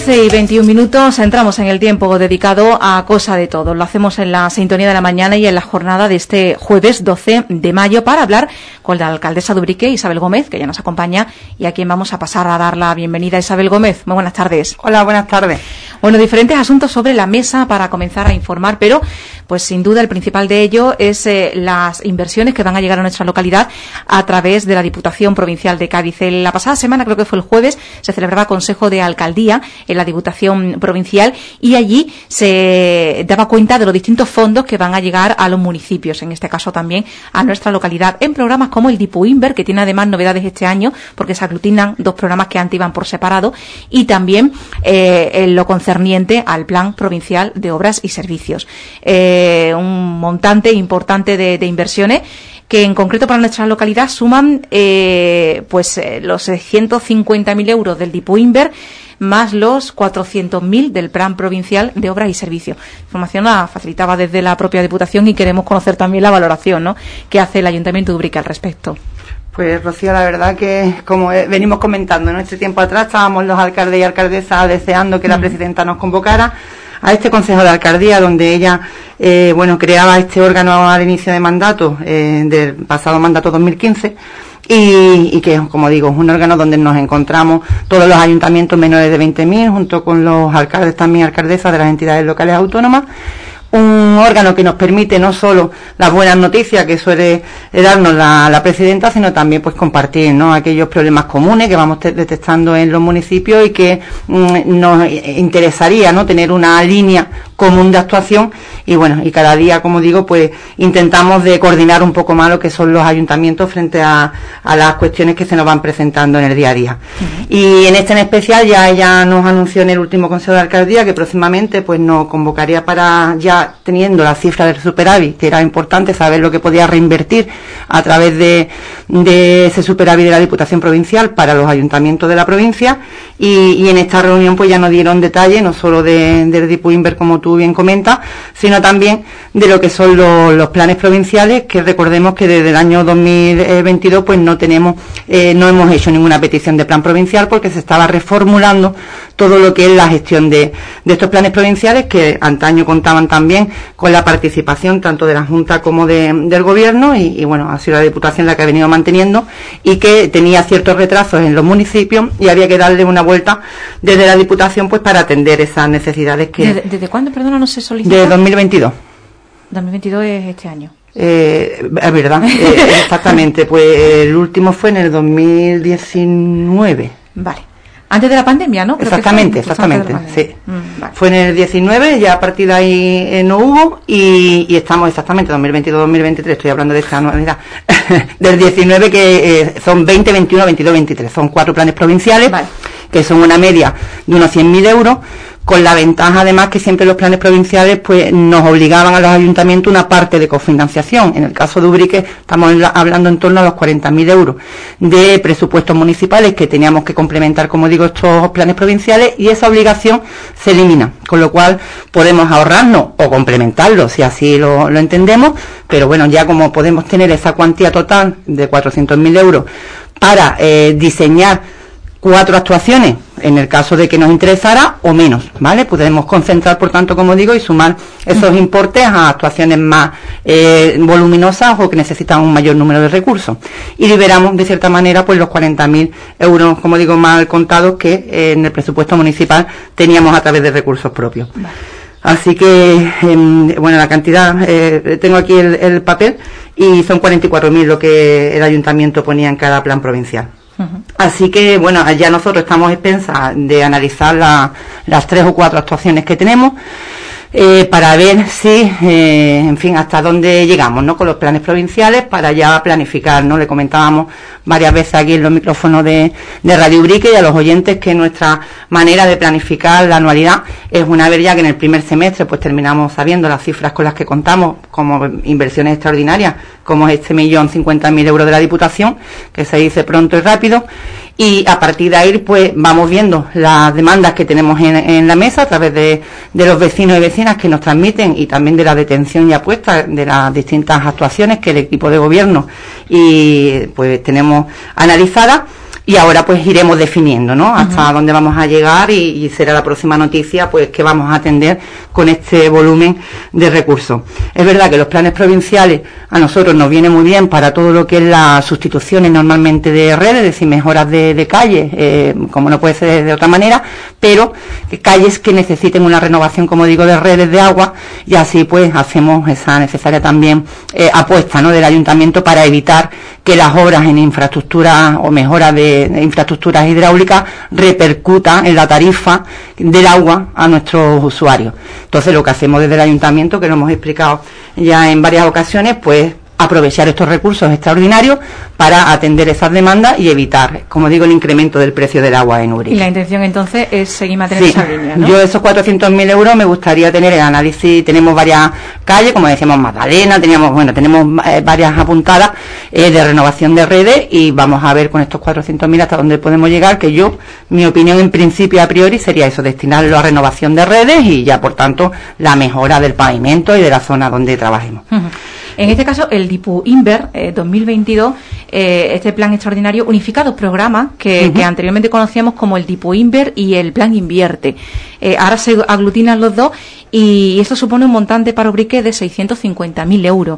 11:21, entramos en el tiempo dedicado a Cosa de Todos. Lo hacemos en la sintonía de la mañana y en la jornada de este jueves 12 de mayo para hablar con la alcaldesa de Ubrique, Isabel Gómez, que ya nos acompaña y a quien vamos a pasar a dar la bienvenida. Isabel Gómez, muy buenas tardes. Hola, buenas tardes. Bueno, diferentes asuntos sobre la mesa para comenzar a informar, pero pues sin duda el principal de ello es las inversiones que van a llegar a nuestra localidad a través de la Diputación Provincial de Cádiz. La pasada semana, creo que fue el jueves, se celebraba Consejo de Alcaldía en la Diputación Provincial y allí se daba cuenta de los distintos fondos que van a llegar a los municipios, en este caso también a nuestra localidad, en programas como el Dipuinver, que tiene además novedades este año porque se aglutinan dos programas que antes iban por separado, y también en lo concerniente al Plan Provincial de Obras y Servicios. Un montante importante de inversiones que en concreto para nuestra localidad suman los 650.000 euros del Dipuinver más los 400.000 del Plan Provincial de Obras y Servicios. Información la facilitaba desde la propia Diputación y queremos conocer también la valoración, ¿no?, que hace el Ayuntamiento de Ubrique al respecto. Pues, Rocío, la verdad que, como venimos comentando, en este tiempo atrás estábamos los alcaldes y alcaldesas deseando que la presidenta nos convocara a este Consejo de Alcaldía, donde ella creaba este órgano al inicio de mandato, del pasado mandato 2015, y que, como digo, es un órgano donde nos encontramos todos los ayuntamientos menores de 20.000, junto con los alcaldes también, alcaldesas de las entidades locales autónomas. Un órgano que nos permite no solo las buenas noticias que suele darnos la presidenta, sino también pues compartir, ¿no?, aquellos problemas comunes que vamos detectando en los municipios y que nos interesaría, ¿no?, tener una línea común de actuación. Y bueno, y cada día, como digo, pues intentamos de coordinar un poco más lo que son los ayuntamientos frente a las cuestiones que se nos van presentando en el día a día. Y en este en especial ya ella nos anunció en el último Consejo de Alcaldía que próximamente pues nos convocaría para, ya teniendo la cifra del superávit, que era importante saber lo que podía reinvertir a través de ese superávit de la Diputación Provincial para los ayuntamientos de la provincia, y en esta reunión pues ya nos dieron detalles no solo del Dipuinver, como tú bien comentas, sino también de lo que son los planes provinciales, que recordemos que desde el año 2022 pues no hemos hecho ninguna petición de plan provincial porque se estaba reformulando todo lo que es la gestión de estos planes provinciales, que antaño contaban también con la participación tanto de la Junta como del Gobierno, y bueno, ha sido la Diputación la que ha venido manteniendo, y que tenía ciertos retrasos en los municipios y había que darle una vuelta desde la Diputación pues para atender esas necesidades que... ¿Desde cuándo, perdona, no se solicita? De 2022. 2022 es este año. Es verdad, exactamente, pues el último fue en el 2019. Vale. Antes de la pandemia, ¿no? Exactamente, sí. Vale. Fue en el 19, ya a partir de ahí no hubo, y estamos exactamente 2022-2023, estoy hablando de esta anualidad, del 19, que son 20, 21, 22, 23, son 4 planes provinciales, vale, que son una media de unos 100.000 euros, con la ventaja además que siempre los planes provinciales pues nos obligaban a los ayuntamientos una parte de cofinanciación. En el caso de Ubrique estamos hablando en torno a los 40.000 euros de presupuestos municipales que teníamos que complementar, como digo, estos planes provinciales, y esa obligación se elimina, con lo cual podemos ahorrarnos o complementarlo si así lo entendemos, pero bueno, ya como podemos tener esa cuantía total de 400.000 euros para diseñar 4 actuaciones, en el caso de que nos interesara, o menos, ¿vale? Podemos concentrar, por tanto, como digo, y sumar esos importes a actuaciones más voluminosas o que necesitan un mayor número de recursos. Y liberamos, de cierta manera, pues los 40.000 euros, como digo, mal contados que en el presupuesto municipal teníamos a través de recursos propios. Vale. Así que, la cantidad, tengo aquí el papel, y son 44.000 lo que el ayuntamiento ponía en cada plan provincial. Así que, bueno, ya nosotros estamos expensas de analizar las 3 o 4 actuaciones que tenemos, para ver si, hasta dónde llegamos, ¿no?, con los planes provinciales, para ya planificar, ¿no? Le comentábamos varias veces aquí en los micrófonos de Radio Ubrique y a los oyentes que nuestra manera de planificar la anualidad es una vez ya que en el primer semestre pues terminamos sabiendo las cifras con las que contamos como inversiones extraordinarias, como es 1.050.000 euros de la Diputación, que se dice pronto y rápido, y a partir de ahí pues vamos viendo las demandas que tenemos en la mesa a través de los vecinos y vecinas que nos transmiten, y también de la detención y apuesta de las distintas actuaciones que el equipo de gobierno y pues tenemos analizadas. y ahora pues iremos definiendo, ¿no? Hasta dónde vamos a llegar y será la próxima noticia pues que vamos a atender con este volumen de recursos. Es verdad que los planes provinciales a nosotros nos viene muy bien para todo lo que es las sustituciones normalmente de redes, es decir, mejoras de calles, como no puede ser de otra manera, pero calles que necesiten una renovación, como digo, de redes de agua, y así pues hacemos esa necesaria también apuesta, ¿no?, del ayuntamiento para evitar que las obras en infraestructuras o mejoras de infraestructuras hidráulicas repercutan en la tarifa del agua a nuestros usuarios. Entonces, lo que hacemos desde el ayuntamiento, que lo hemos explicado ya en varias ocasiones, pues aprovechar estos recursos extraordinarios para atender esas demandas y evitar, como digo, el incremento del precio del agua en Ubrique. Y la intención entonces es seguir manteniendo esa línea, ¿no? Yo esos 400.000 euros me gustaría tener el análisis. Tenemos varias calles, como decíamos, Magdalena, tenemos varias apuntadas de renovación de redes, y vamos a ver con estos 400.000 hasta dónde podemos llegar, que yo, mi opinión en principio a priori sería eso, destinarlo a renovación de redes y ya por tanto la mejora del pavimento y de la zona donde trabajemos. En este caso, el DIPU Inver 2022, este plan extraordinario, unifica dos programas que anteriormente conocíamos como el DIPU Inver y el Plan Invierte. Ahora se aglutinan los dos y esto supone un montante para Ubrique de 650.000 euros.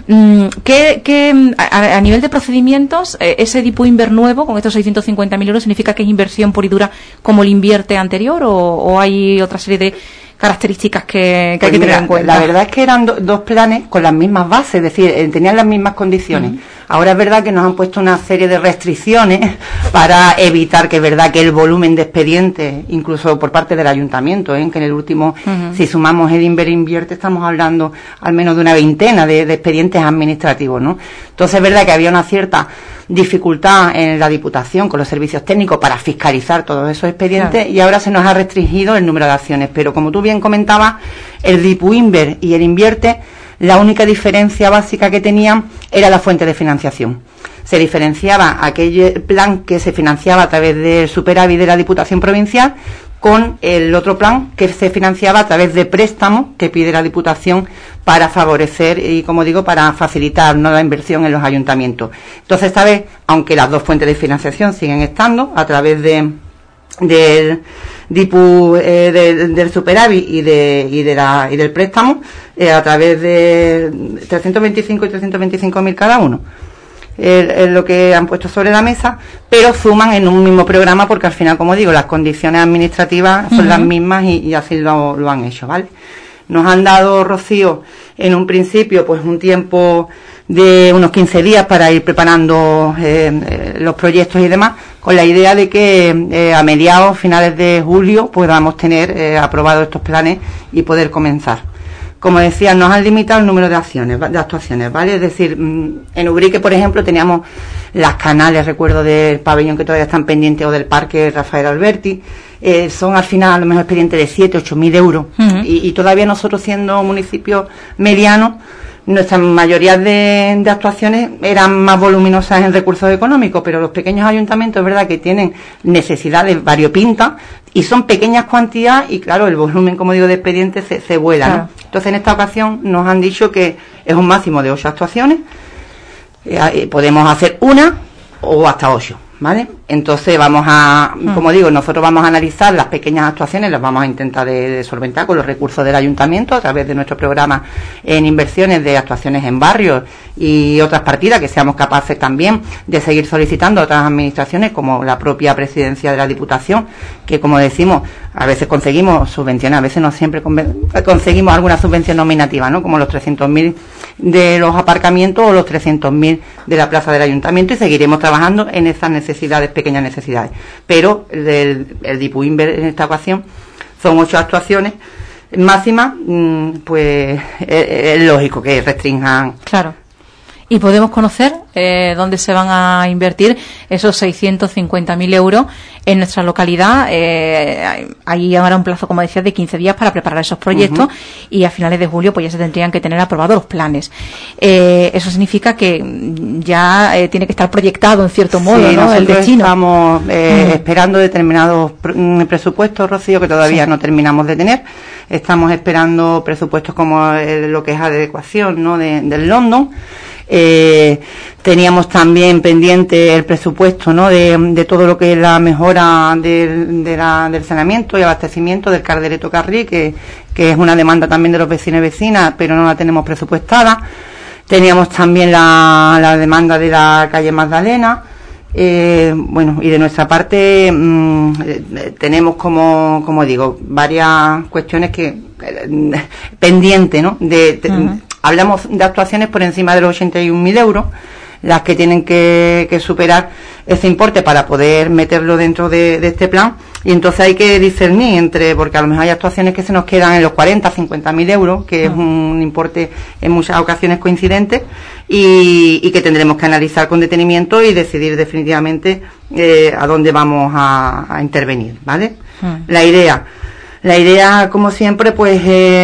A nivel de procedimientos, ese DIPU Inver nuevo, con estos 650.000 euros, significa que es inversión pura y dura como el Invierte anterior, o hay otra serie de características que hay que tener en cuenta? La verdad es que eran dos planes con las mismas bases, es decir, tenían las mismas condiciones. Ahora es verdad que nos han puesto una serie de restricciones para evitar, que es verdad que el volumen de expedientes, incluso por parte del ayuntamiento, que en el último, si sumamos el Invierte, estamos hablando al menos de una veintena de expedientes administrativos, ¿no? Entonces es verdad que había una cierta dificultad en la Diputación con los servicios técnicos para fiscalizar todos esos expedientes, y ahora se nos ha restringido el número de acciones. Pero como tú bien comentabas, el DIPU Inver y el Invierte, la única diferencia básica que tenían era la fuente de financiación. Se diferenciaba aquel plan que se financiaba a través del superávit de la Diputación Provincial con el otro plan que se financiaba a través de préstamos que pide la Diputación para favorecer y, como digo, para facilitar, ¿no?, la inversión en los ayuntamientos. Entonces, esta vez, aunque las dos fuentes de financiación siguen estando a través del DIPU, del superávit y del préstamo, a través de 325 y 325.000 cada uno, es lo que han puesto sobre la mesa, pero suman en un mismo programa, porque al final, como digo, las condiciones administrativas son las mismas y así lo han hecho, ¿vale? Nos han dado, Rocío, en un principio, pues un tiempo de unos 15 días para ir preparando los proyectos y demás, con la idea de que a mediados, finales de julio, podamos tener aprobados estos planes y poder comenzar. Como decía, nos han limitado el número de actuaciones, ¿vale? Es decir, en Ubrique, por ejemplo, teníamos las canales, recuerdo, del pabellón que todavía están pendientes, o del parque Rafael Alberti. Son al final a lo mejor expedientes de 7.000 a 8.000 euros. Y todavía nosotros, siendo municipios medianos, nuestra mayoría de actuaciones eran más voluminosas en recursos económicos, pero los pequeños ayuntamientos es verdad que tienen necesidades variopintas y son pequeñas cuantías, y claro, el volumen, como digo, de expedientes se vuela, ¿no? Claro. Entonces, en esta ocasión nos han dicho que es un máximo de 8 actuaciones, podemos hacer una o hasta 8, ¿vale? Entonces vamos a, como digo, nosotros vamos a analizar las pequeñas actuaciones, las vamos a intentar de solventar con los recursos del ayuntamiento a través de nuestro programa en inversiones de actuaciones en barrios y otras partidas que seamos capaces también de seguir solicitando a otras administraciones, como la propia presidencia de la Diputación, que, como decimos, a veces conseguimos subvenciones, a veces no siempre conseguimos alguna subvención nominativa, ¿no?, como los 300.000 de los aparcamientos o los 300.000 de la plaza del ayuntamiento, y seguiremos trabajando en esas necesidades, pequeñas necesidades. Pero el DIPU Inver en esta ocasión son 8 actuaciones máximas, pues es lógico que restrinjan. Claro. Y podemos conocer dónde se van a invertir esos 650.000 euros en nuestra localidad. Ahí habrá un plazo, como decías, de 15 días para preparar esos proyectos, y a finales de julio pues ya se tendrían que tener aprobados los planes. Eso significa que ya tiene que estar proyectado en cierto modo, ¿no?, el destino. Estamos esperando determinados presupuestos, Rocío, que todavía no terminamos de tener. Estamos esperando presupuestos como lo que es adecuación, ¿no?, del London. Teníamos también pendiente el presupuesto, ¿no?, de todo lo que es la mejora del saneamiento y abastecimiento del Caldereto Carril, que es una demanda también de los vecinos y vecinas, pero no la tenemos presupuestada. Teníamos también la demanda de la calle Magdalena. Bueno, y de nuestra parte tenemos, como digo, varias cuestiones pendientes, ¿no? Hablamos de actuaciones por encima de los 81.000 euros, las que tienen que superar ese importe para poder meterlo dentro de este plan, y entonces hay que discernir porque a lo mejor hay actuaciones que se nos quedan en los 50.000 euros, que es un importe en muchas ocasiones coincidente, y que tendremos que analizar con detenimiento y decidir definitivamente a dónde vamos a intervenir, ¿vale? La idea, como siempre, pues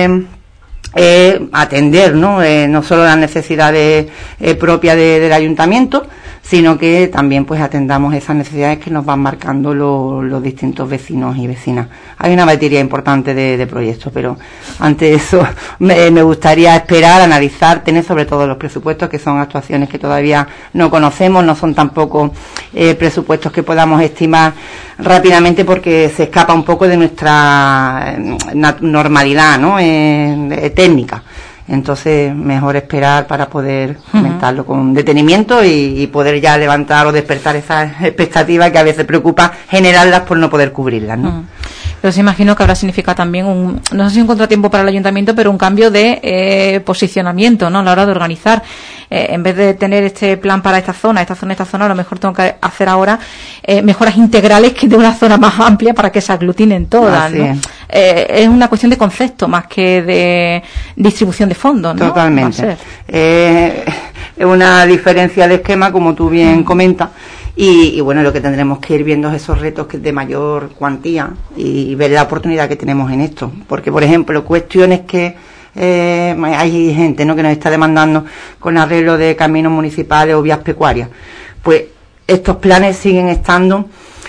atender, no solo las necesidades propias del ayuntamiento, sino que también pues atendamos esas necesidades que nos van marcando los distintos vecinos y vecinas. Hay una batería importante de proyectos, pero ante eso me gustaría esperar, analizar, tener sobre todo los presupuestos, que son actuaciones que todavía no conocemos, no son tampoco presupuestos que podamos estimar rápidamente, porque se escapa un poco de nuestra normalidad, ¿no?, técnica. Entonces, mejor esperar para poder comentarlo con detenimiento y poder ya levantar o despertar esas expectativas que a veces preocupa generarlas por no poder cubrirlas, ¿no? Pero se imagino que habrá significado también no sé si un contratiempo para el ayuntamiento, pero un cambio de posicionamiento, ¿no?, a la hora de organizar. En vez de tener este plan para esta zona, a lo mejor tengo que hacer ahora mejoras integrales que de una zona más amplia para que se aglutinen todas, ¿no? Es una cuestión de concepto más que de distribución de fondos, ¿no? Totalmente. Es una diferencia de esquema, como tú bien comentas. Y bueno, lo que tendremos que ir viendo es esos retos de mayor cuantía y ver la oportunidad que tenemos en esto. Porque, por ejemplo, cuestiones que hay gente, ¿no?, que nos está demandando con arreglo de caminos municipales o vías pecuarias. Pues estos planes siguen estando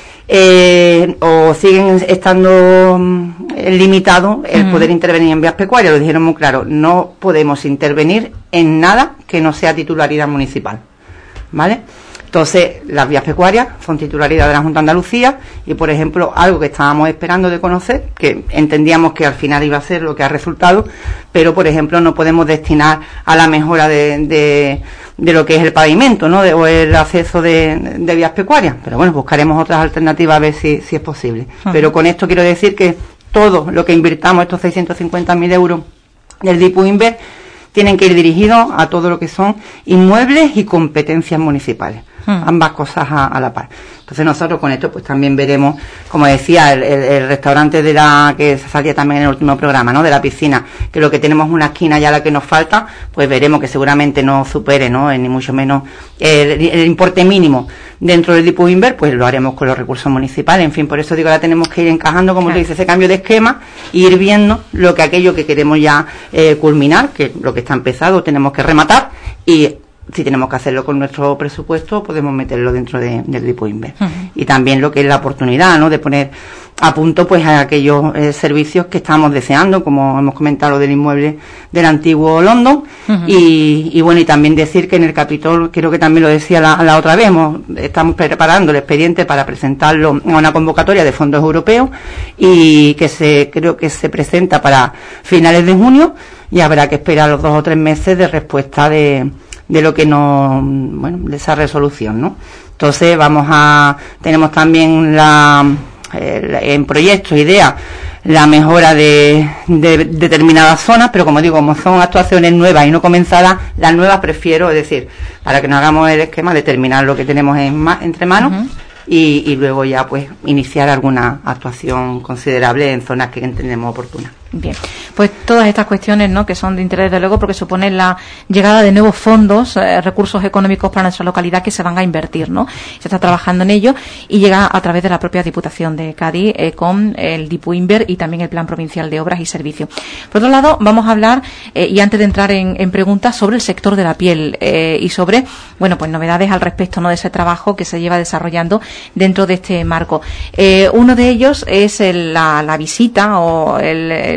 limitados el poder intervenir en vías pecuarias. Lo dijeron muy claro: no podemos intervenir en nada que no sea titularidad municipal, ¿vale? Entonces, las vías pecuarias son titularidad de la Junta de Andalucía y, por ejemplo, algo que estábamos esperando de conocer, que entendíamos que al final iba a ser lo que ha resultado, pero, por ejemplo, no podemos destinar a la mejora de lo que es el pavimento, ¿no?, o el acceso de vías pecuarias. Pero bueno, buscaremos otras alternativas a ver si es posible. Pero con esto quiero decir que todo lo que invirtamos, estos 650.000 euros del DIPU-INVER, tienen que ir dirigidos a todo lo que son inmuebles y competencias municipales. Ambas cosas a la par. Entonces nosotros con esto pues también veremos, como decía, el restaurante que se salía también en el último programa, ¿no?, de la piscina, que lo que tenemos una esquina ya la que nos falta, pues veremos que seguramente no supere, ¿no?, ni mucho menos el importe mínimo dentro del DIPU-INVER, pues lo haremos con los recursos municipales. En fin, por eso digo, ahora tenemos que ir encajando, como tú dices, ese cambio de esquema e ir viendo aquello que queremos ya culminar, que lo que está empezado tenemos que rematar, y si tenemos que hacerlo con nuestro presupuesto, podemos meterlo dentro del DIPU-INVER. Y también lo que es la oportunidad, ¿no?, de poner a punto pues a aquellos servicios que estamos deseando, como hemos comentado, del inmueble del antiguo London. Y bueno, y también decir que en el Capitol, creo que también lo decía la otra vez, estamos preparando el expediente para presentarlo a una convocatoria de fondos europeos, y que creo que se presenta para finales de junio, y habrá que esperar los 2 o 3 meses de respuesta de lo que de esa resolución, ¿no? Entonces tenemos también en proyectos, ideas, la mejora de determinadas zonas, pero como digo, como son actuaciones nuevas y no comenzadas, las nuevas prefiero, es decir, para que no hagamos el esquema, determinar lo que tenemos entre manos y luego ya pues iniciar alguna actuación considerable en zonas que entendemos oportunas. Bien, pues todas estas cuestiones, ¿no?, que son de interés, de luego, porque suponen la llegada de nuevos fondos, recursos económicos para nuestra localidad que se van a invertir, ¿no? Se está trabajando en ello y llega a través de la propia Diputación de Cádiz con el DIPU-INVER y también el Plan Provincial de Obras y Servicios. Por otro lado, vamos a hablar, y antes de entrar en preguntas, sobre el sector de la piel y sobre, bueno, pues novedades al respecto, ¿no?, de ese trabajo que se lleva desarrollando dentro de este marco. Uno de ellos es la visita o el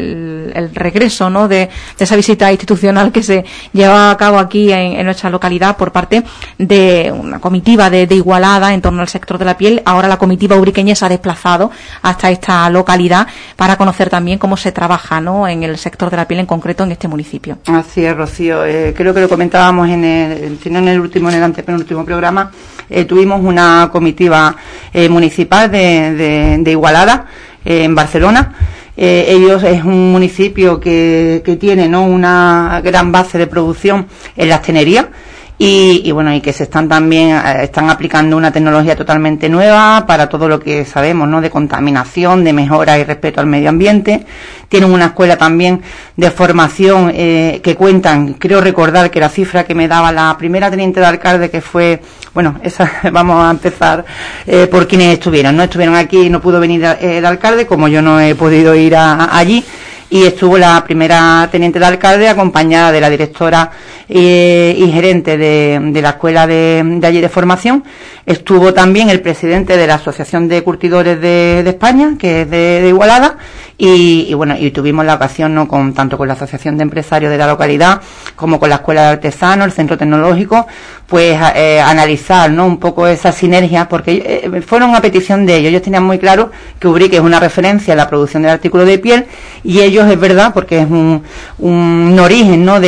el regreso, ¿no?, de esa visita institucional que se lleva a cabo aquí en nuestra localidad por parte de una comitiva de Igualada en torno al sector de la piel. Ahora la comitiva ubriqueña se ha desplazado hasta esta localidad para conocer también cómo se trabaja, ¿no?, en el sector de la piel en concreto en este municipio. Así es, Rocío. Creo que lo comentábamos en el antepenúltimo programa. Tuvimos una comitiva municipal de Igualada en Barcelona. Ellos es un municipio que tiene, ¿no?, una gran base de producción en las tenerías. Y bueno, y que están aplicando una tecnología totalmente nueva para todo lo que sabemos, ¿no?, de contaminación, de mejora y respeto al medio ambiente. Tienen una escuela también de formación que cuentan, creo recordar que la cifra que me daba la primera teniente de alcalde, que fue, bueno, esa vamos a empezar por quienes estuvieron. No estuvieron aquí, no pudo venir el alcalde, como yo no he podido ir allí. Y estuvo la primera teniente de alcalde acompañada de la directora y gerente de la escuela de allí de formación. Estuvo también el presidente de la Asociación de Curtidores de España, que es de Igualada, y bueno, y tuvimos la ocasión, ¿no?, tanto con la Asociación de Empresarios de la localidad como con la Escuela de Artesanos, el Centro Tecnológico, pues analizar, ¿no?, un poco esa sinergia, porque fueron a petición de ellos. Ellos tenían muy claro que Ubrique es una referencia en la producción del artículo de piel, y ellos, es verdad, porque es un origen, ¿no?,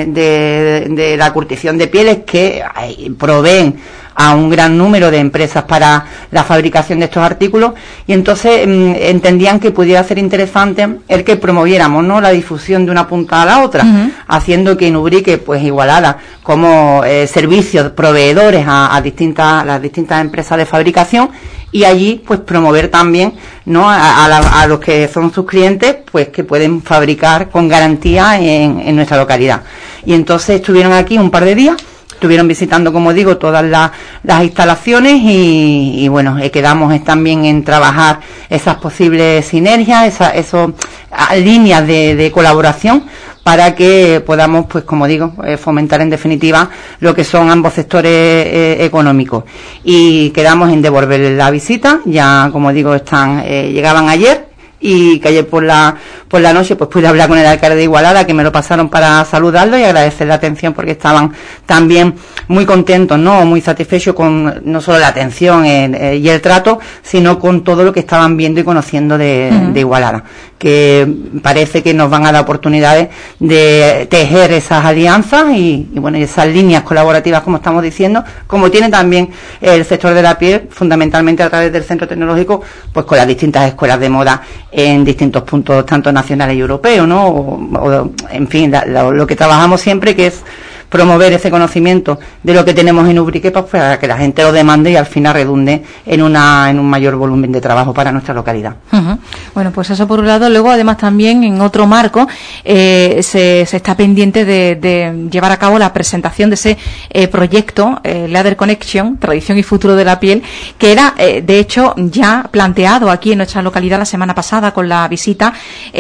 de la curtición de pieles, que proveen a un gran número de empresas para la fabricación de estos artículos, y entonces entendían que pudiera ser interesante el que promoviéramos, ¿no?, la difusión de una punta a la otra, haciendo que en Ubrique, pues Igualada, como servicios proveedores a las distintas empresas de fabricación, y allí pues promover también, ¿no?, a los que son sus clientes, pues que pueden fabricar con garantía en nuestra localidad. Y entonces estuvieron aquí un par de días. Estuvieron visitando, como digo, todas las instalaciones y bueno, quedamos también en trabajar esas posibles sinergias, esas líneas de colaboración para que podamos, pues como digo, fomentar en definitiva lo que son ambos sectores económicos. Y quedamos en devolverles la visita. Ya, como digo, llegaban ayer. Y que ayer por la noche pues pude hablar con el alcalde de Igualada, que me lo pasaron para saludarlo y agradecer la atención, porque estaban también muy contentos, ¿no?, muy satisfechos con no solo la atención y el trato, sino con todo lo que estaban viendo y conociendo de Igualada, que parece que nos van a dar oportunidades de tejer esas alianzas y bueno, y esas líneas colaborativas, como estamos diciendo, como tiene también el sector de la piel, fundamentalmente a través del Centro Tecnológico, pues con las distintas escuelas de moda en distintos puntos, tanto nacionales y europeos, ¿no? O en fin, lo que trabajamos siempre, que es promover ese conocimiento de lo que tenemos en Ubrique, pues para que la gente lo demande y al final redunde en un mayor volumen de trabajo para nuestra localidad. Bueno, pues eso por un lado. Luego, además, también en otro marco se está pendiente de llevar a cabo la presentación de ese proyecto Leather Connection, Tradición y Futuro de la Piel, que era, de hecho, ya planteado aquí en nuestra localidad la semana pasada con la visita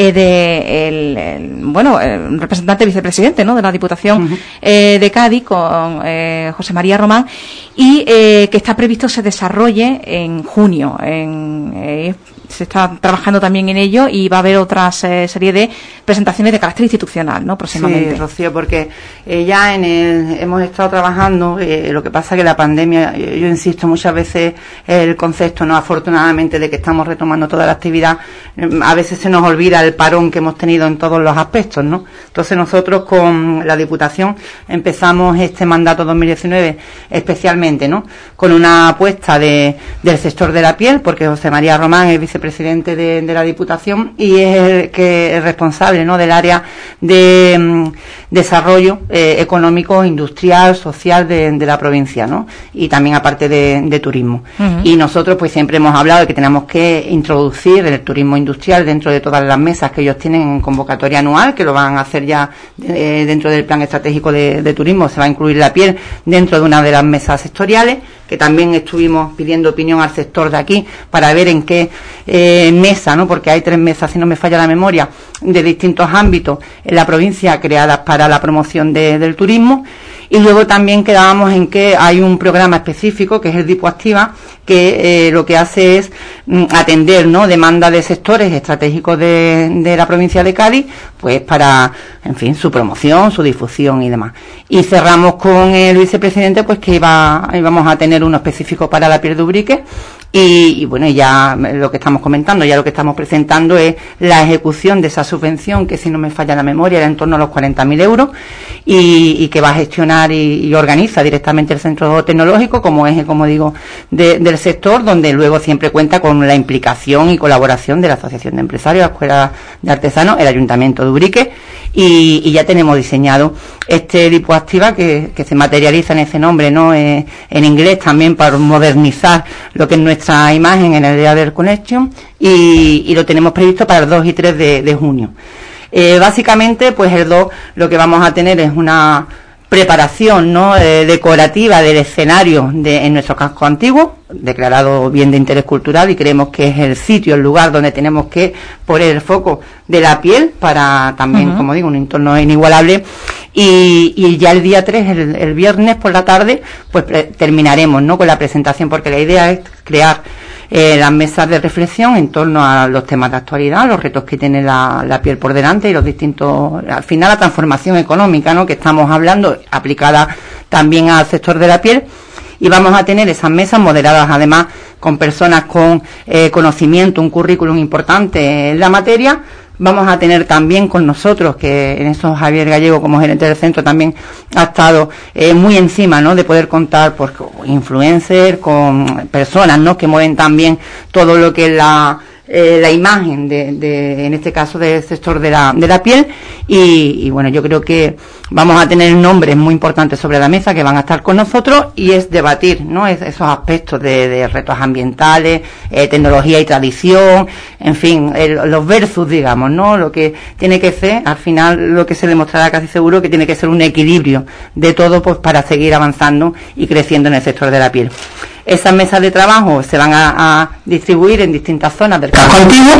el representante vicepresidente, ¿no?, de la Diputación de Cádiz, con José María Román, y que está previsto se desarrolle en junio. Se está trabajando también en ello y va a haber otras serie de presentaciones de carácter institucional, ¿no?, próximamente. Sí, Rocío, porque ya hemos estado trabajando, lo que pasa que la pandemia, yo insisto muchas veces el concepto, ¿no?, afortunadamente, de que estamos retomando toda la actividad, a veces se nos olvida el parón que hemos tenido en todos los aspectos, ¿no? Entonces nosotros con la Diputación empezamos este mandato 2019 especialmente, ¿no?, con una apuesta del sector de la piel, porque José María Román es vicepresidente de la Diputación y es el responsable, ¿no?, del área de desarrollo económico, industrial, social de la provincia, ¿no?, y también aparte de turismo. Y nosotros pues siempre hemos hablado de que tenemos que introducir el turismo industrial dentro de todas las mesas que ellos tienen en convocatoria anual, que lo van a hacer ya dentro del plan estratégico de turismo. Se va a incluir la piel dentro de una de las mesas sectoriales, que también estuvimos pidiendo opinión al sector de aquí para ver en qué mesa, ¿no?, porque hay 3 mesas, si no me falla la memoria, de distintos ámbitos en la provincia creadas para la promoción del turismo. Y luego también quedábamos en que hay un programa específico, que es el Dipoactiva, que lo que hace es atender, ¿no?, demanda de sectores estratégicos de la provincia de Cádiz, pues para, en fin, su promoción, su difusión y demás. Y cerramos con el vicepresidente, pues que íbamos a tener uno específico para la piel de Ubrique. Y bueno, ya lo que estamos comentando, ya lo que estamos presentando es la ejecución de esa subvención, que si no me falla la memoria era en torno a los 40.000 euros, y que va a gestionar y organiza directamente el centro tecnológico como eje, como digo, del sector, donde luego siempre cuenta con la implicación y colaboración de la Asociación de Empresarios, la Escuela de Artesanos, el Ayuntamiento de Ubrique, y ya tenemos diseñado este Dipoactiva que se materializa en ese nombre, ¿no?, en inglés también, para modernizar lo que es nuestra imagen en el Día del Connection, y lo tenemos previsto para el 2 y 3 de junio. Básicamente, pues el 2 lo que vamos a tener es una preparación, ¿no?, decorativa del escenario en nuestro casco antiguo, declarado bien de interés cultural, y creemos que es el sitio, el lugar donde tenemos que poner el foco de la piel para también, como digo, un entorno inigualable. Y ya el día 3, el viernes por la tarde, pues terminaremos, ¿no?, con la presentación, porque la idea es crear las mesas de reflexión en torno a los temas de actualidad, los retos que tiene la piel por delante y los distintos, al final, la transformación económica, ¿no?, que estamos hablando, aplicada también al sector de la piel. Y vamos a tener esas mesas moderadas, además, con personas con conocimiento, un currículum importante en la materia. Vamos a tener también con nosotros, que en eso Javier Gallego, como gerente del centro, también ha estado muy encima, ¿no?, de poder contar con influencers, con personas, ¿no?, que mueven también todo lo que es la imagen en este caso del sector de la piel, y bueno, yo creo que vamos a tener nombres muy importantes sobre la mesa que van a estar con nosotros, y es debatir, ¿no?, esos aspectos de retos ambientales, tecnología y tradición, en fin, los versus, digamos, ¿no?, lo que tiene que ser, al final, lo que se demostrará casi seguro, que tiene que ser un equilibrio de todo, pues para seguir avanzando y creciendo en el sector de la piel. Esas mesas de trabajo se van a distribuir en distintas zonas del casco antiguo.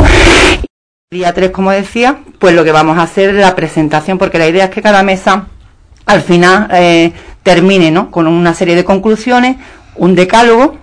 El día 3, como decía, pues lo que vamos a hacer es la presentación, porque la idea es que cada mesa al final termine, ¿no?, con una serie de conclusiones, un decálogo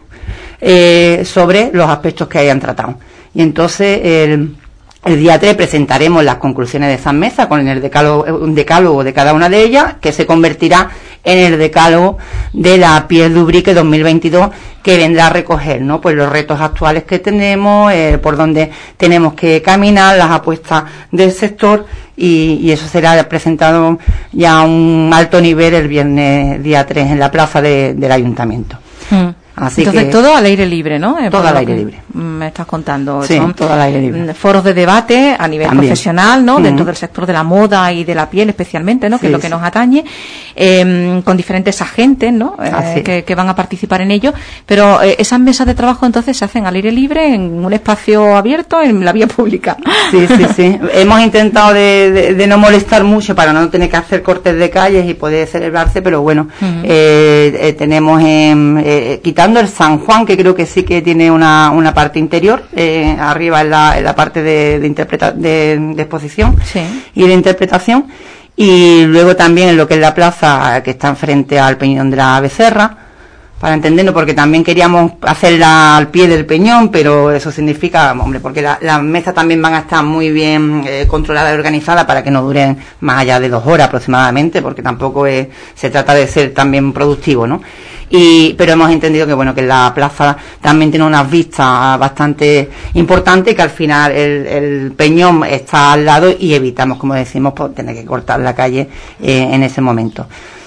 sobre los aspectos que hayan tratado. Y entonces el día 3 presentaremos las conclusiones de esas mesas con un decálogo de cada una de ellas, que se convertirá en el decálogo de la piel de Ubrique 2022, que vendrá a recoger, ¿no?, pues los retos actuales que tenemos, por donde tenemos que caminar, las apuestas del sector, y eso será presentado ya a un alto nivel el viernes día 3 en la plaza del Ayuntamiento. Así entonces que, todo al aire libre, ¿no? Todo al aire libre. Me estás contando. Sí, todo al aire libre. Foros de debate a nivel también profesional, ¿no? Dentro del sector de la moda y de la piel especialmente, ¿no? Sí, que es lo que nos atañe, con diferentes agentes, ¿no? Que van a participar en ello. Pero esas mesas de trabajo entonces se hacen al aire libre, en un espacio abierto, en la vía pública. Sí. Hemos intentado de no molestar mucho para no tener que hacer cortes de calles y poder celebrarse, pero bueno, tenemos quitando el San Juan, que creo que sí que tiene una parte interior, arriba en la parte de exposición, sí, y de interpretación, y luego también en lo que es la plaza que está enfrente al Peñón de la Becerra, para entenderlo, porque también queríamos hacerla al pie del peñón, pero eso significa, hombre, porque las mesas también van a estar muy bien controladas y organizadas para que no duren más allá de 2 horas aproximadamente, porque tampoco se trata de ser también productivo, ¿no? Pero hemos entendido que bueno, que la plaza también tiene unas vistas bastante importantes, que al final el peñón está al lado y evitamos, como decimos, pues, tener que cortar la calle en ese momento.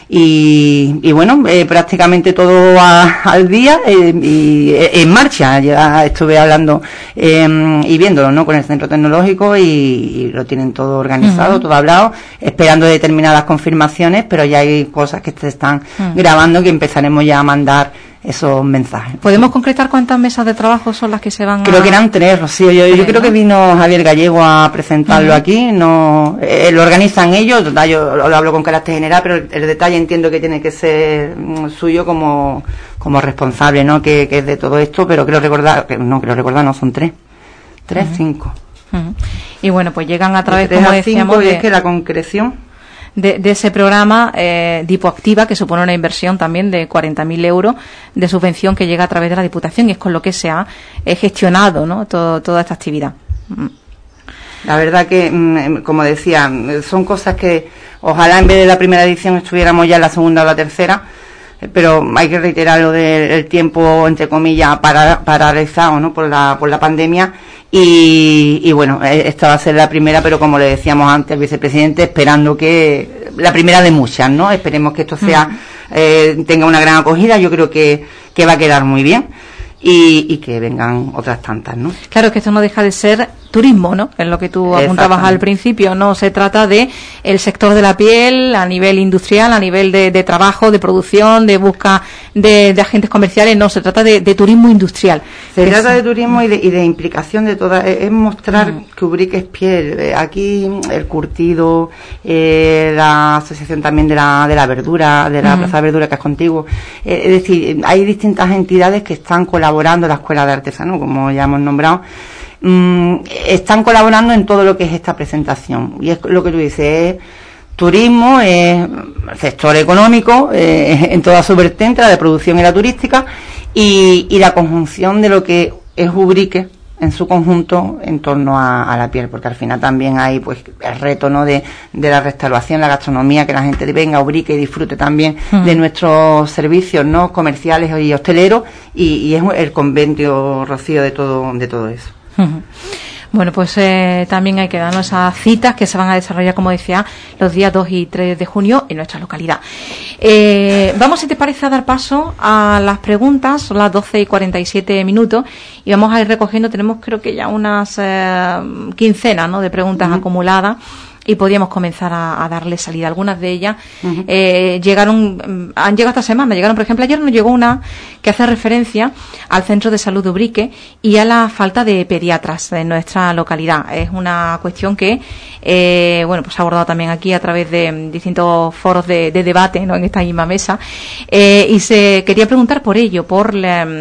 Y bueno, prácticamente todo al día y en marcha. Ya estuve hablando y viéndolo, ¿no?, con el centro tecnológico, y lo tienen todo organizado, todo hablado, esperando determinadas confirmaciones, pero ya hay cosas que se están grabando, que empezaremos ya a mandar esos mensajes. ¿Podemos concretar cuántas mesas de trabajo son las que se van Creo que eran 3, Rocío. Yo creo que vino Javier Gallego a presentarlo aquí. No, lo organizan ellos. Total, yo lo hablo con carácter general, pero el detalle entiendo que tiene que ser suyo como responsable, ¿no?, que es de todo esto, pero creo recordar, no, son 3, 5. Y bueno, pues llegan a través, como decíamos, es que la concreción de ese programa de Hipoactiva, que supone una inversión también de 40.000 euros de subvención que llega a través de la Diputación, y es con lo que se ha gestionado, ¿no?, toda esta actividad. La verdad que, como decía, son cosas que ojalá en vez de la primera edición estuviéramos ya en la segunda o la tercera, pero hay que reiterar lo del tiempo, entre comillas, paralizado, ¿no?, por la pandemia. Y bueno, esta va a ser la primera, pero como le decíamos antes al vicepresidente, esperando que la primera de muchas, ¿no? Esperemos que esto sea tenga una gran acogida. Yo creo que va a quedar muy bien y que vengan otras tantas, ¿no? Claro, que esto no deja de ser turismo, ¿no? Es lo que tú apuntabas al principio. No se trata de el sector de la piel a nivel industrial, a nivel de trabajo, de producción, de busca de agentes comerciales. No, se trata de turismo industrial. Se trata de turismo y de implicación de toda. Es mostrar que Ubrique es piel. Aquí el curtido, la asociación también de la verdura, de la Plaza de Verdura, que es contiguo. Es decir, hay distintas entidades que están colaborando, la Escuela de Artesanos, como ya hemos nombrado, están colaborando en todo lo que es esta presentación. Y es lo que tú dices, es turismo, es sector económico, en toda su vertiente, la de producción y la turística, y la conjunción de lo que es Ubrique en su conjunto en torno a la piel, porque al final también hay pues el reto, ¿no?, de la restauración, la gastronomía, que la gente venga a Ubrique y disfrute también de nuestros servicios, ¿no?, comerciales y hosteleros, y es el convenio, Rocío, de todo eso. Bueno, pues también hay que darnos esas citas que se van a desarrollar, como decía, los días 2 y 3 de junio en nuestra localidad. Vamos, si te parece, a dar paso a las preguntas. Son las 12:47 y vamos a ir recogiendo. Tenemos, creo que ya unas quincenas, ¿no?, de preguntas acumuladas, y podíamos comenzar a darle salida. Algunas de ellas han llegado esta semana. Por ejemplo, ayer nos llegó una que hace referencia al Centro de Salud de Ubrique y a la falta de pediatras en nuestra localidad. Es una cuestión que pues ha abordado también aquí a través de distintos foros de debate, ¿no?, en esta misma mesa, y se quería preguntar por ello, por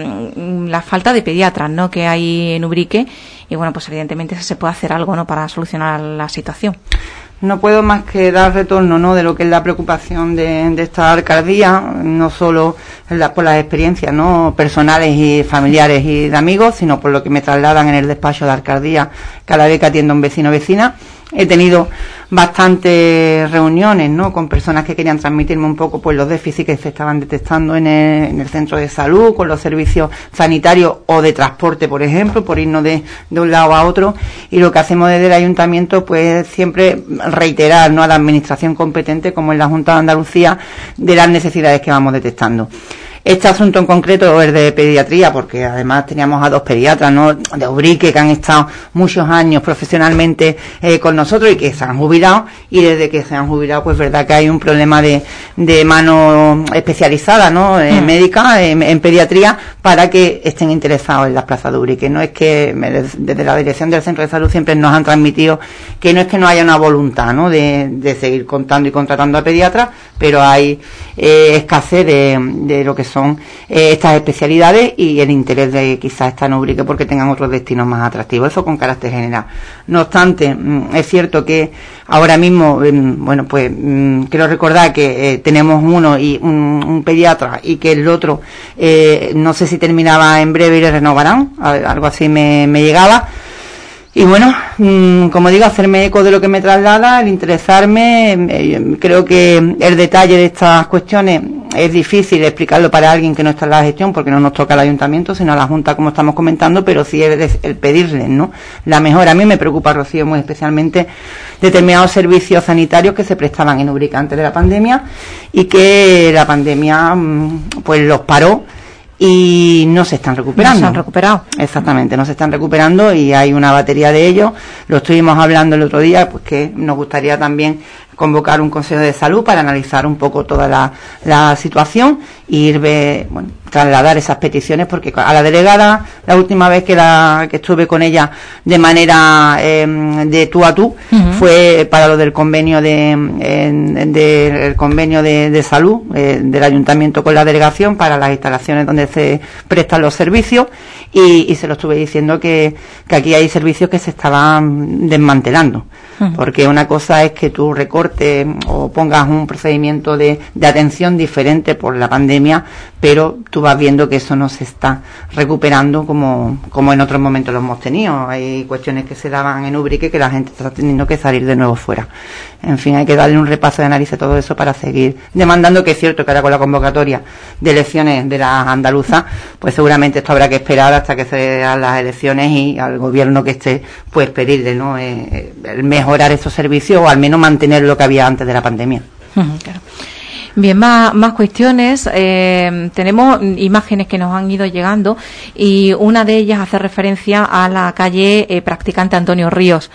la falta de pediatras, ¿no?, que hay en Ubrique. Y bueno, pues evidentemente se puede hacer algo, ¿no?, para solucionar la situación. No puedo más que dar retorno, ¿no?, de lo que es la preocupación de esta alcaldía, no solo por las experiencias, ¿no?, personales y familiares y de amigos, sino por lo que me trasladan en el despacho de alcaldía cada vez que atiendo a un vecino o vecina. He tenido bastantes reuniones, ¿no?, con personas que querían transmitirme un poco pues los déficits que se estaban detectando en el centro de salud, con los servicios sanitarios o de transporte, por ejemplo, por irnos de un lado a otro. Y lo que hacemos desde el ayuntamiento pues siempre reiterar, ¿no?, a la administración competente, como es la Junta de Andalucía, de las necesidades que vamos detectando. Este asunto en concreto es de pediatría, porque además teníamos a 2 pediatras, ¿no?, de Ubrique, que han estado muchos años profesionalmente con nosotros y que se han jubilado, y desde que se han jubilado pues verdad que hay un problema de mano especializada, ¿no?, médica en pediatría, para que estén interesados en las plazas de Ubrique. No es que desde la dirección del centro de salud siempre nos han transmitido que no es que no haya una voluntad, ¿no?, de seguir contando y contratando a pediatras, pero hay escasez de lo que son estas especialidades y el interés de quizás estar en Ubrique porque tengan otros destinos más atractivos. Eso con carácter general. No obstante, es cierto que ahora mismo, quiero recordar que tenemos un pediatra, y que el otro no sé si terminaba en breve y le renovarán, algo así me llegaba. Y bueno, como digo, hacerme eco de lo que me traslada, el interesarme. Creo que el detalle de estas cuestiones es difícil explicarlo para alguien que no está en la gestión, porque no nos toca al ayuntamiento, sino a la Junta, como estamos comentando, pero sí es el pedirles, ¿no?, la mejora. A mí me preocupa, Rocío, muy especialmente determinados servicios sanitarios que se prestaban en Ubrique antes de la pandemia, y que la pandemia pues los paró, y no se están recuperando. No se han recuperado. Exactamente, no se están recuperando, y hay una batería de ellos. Lo estuvimos hablando el otro día, pues que nos gustaría también convocar un consejo de salud para analizar un poco toda la situación y ir trasladar esas peticiones, porque a la delegada, la última vez que estuve con ella de manera de tú a tú, fue para lo del convenio el convenio de salud del ayuntamiento con la delegación para las instalaciones donde se prestan los servicios, y se lo estuve diciendo que aquí hay servicios que se estaban desmantelando, porque una cosa es que tú recortes o pongas un procedimiento de atención diferente por la pandemia, pero tú vas viendo que eso no se está recuperando como en otros momentos lo hemos tenido. Hay cuestiones que se daban en Ubrique que la gente está teniendo que salir de nuevo fuera. En fin, hay que darle un repaso de análisis a todo eso para seguir demandando, que es cierto que ahora con la convocatoria de elecciones de las andaluzas, pues seguramente esto habrá que esperar hasta que se den las elecciones y al gobierno que esté, pues pedirle, ¿no?, el mejorar esos servicios o al menos mantener lo que había antes de la pandemia. Claro. Bien, más cuestiones. Tenemos imágenes que nos han ido llegando y una de ellas hace referencia a la calle Practicante Antonio Ríos,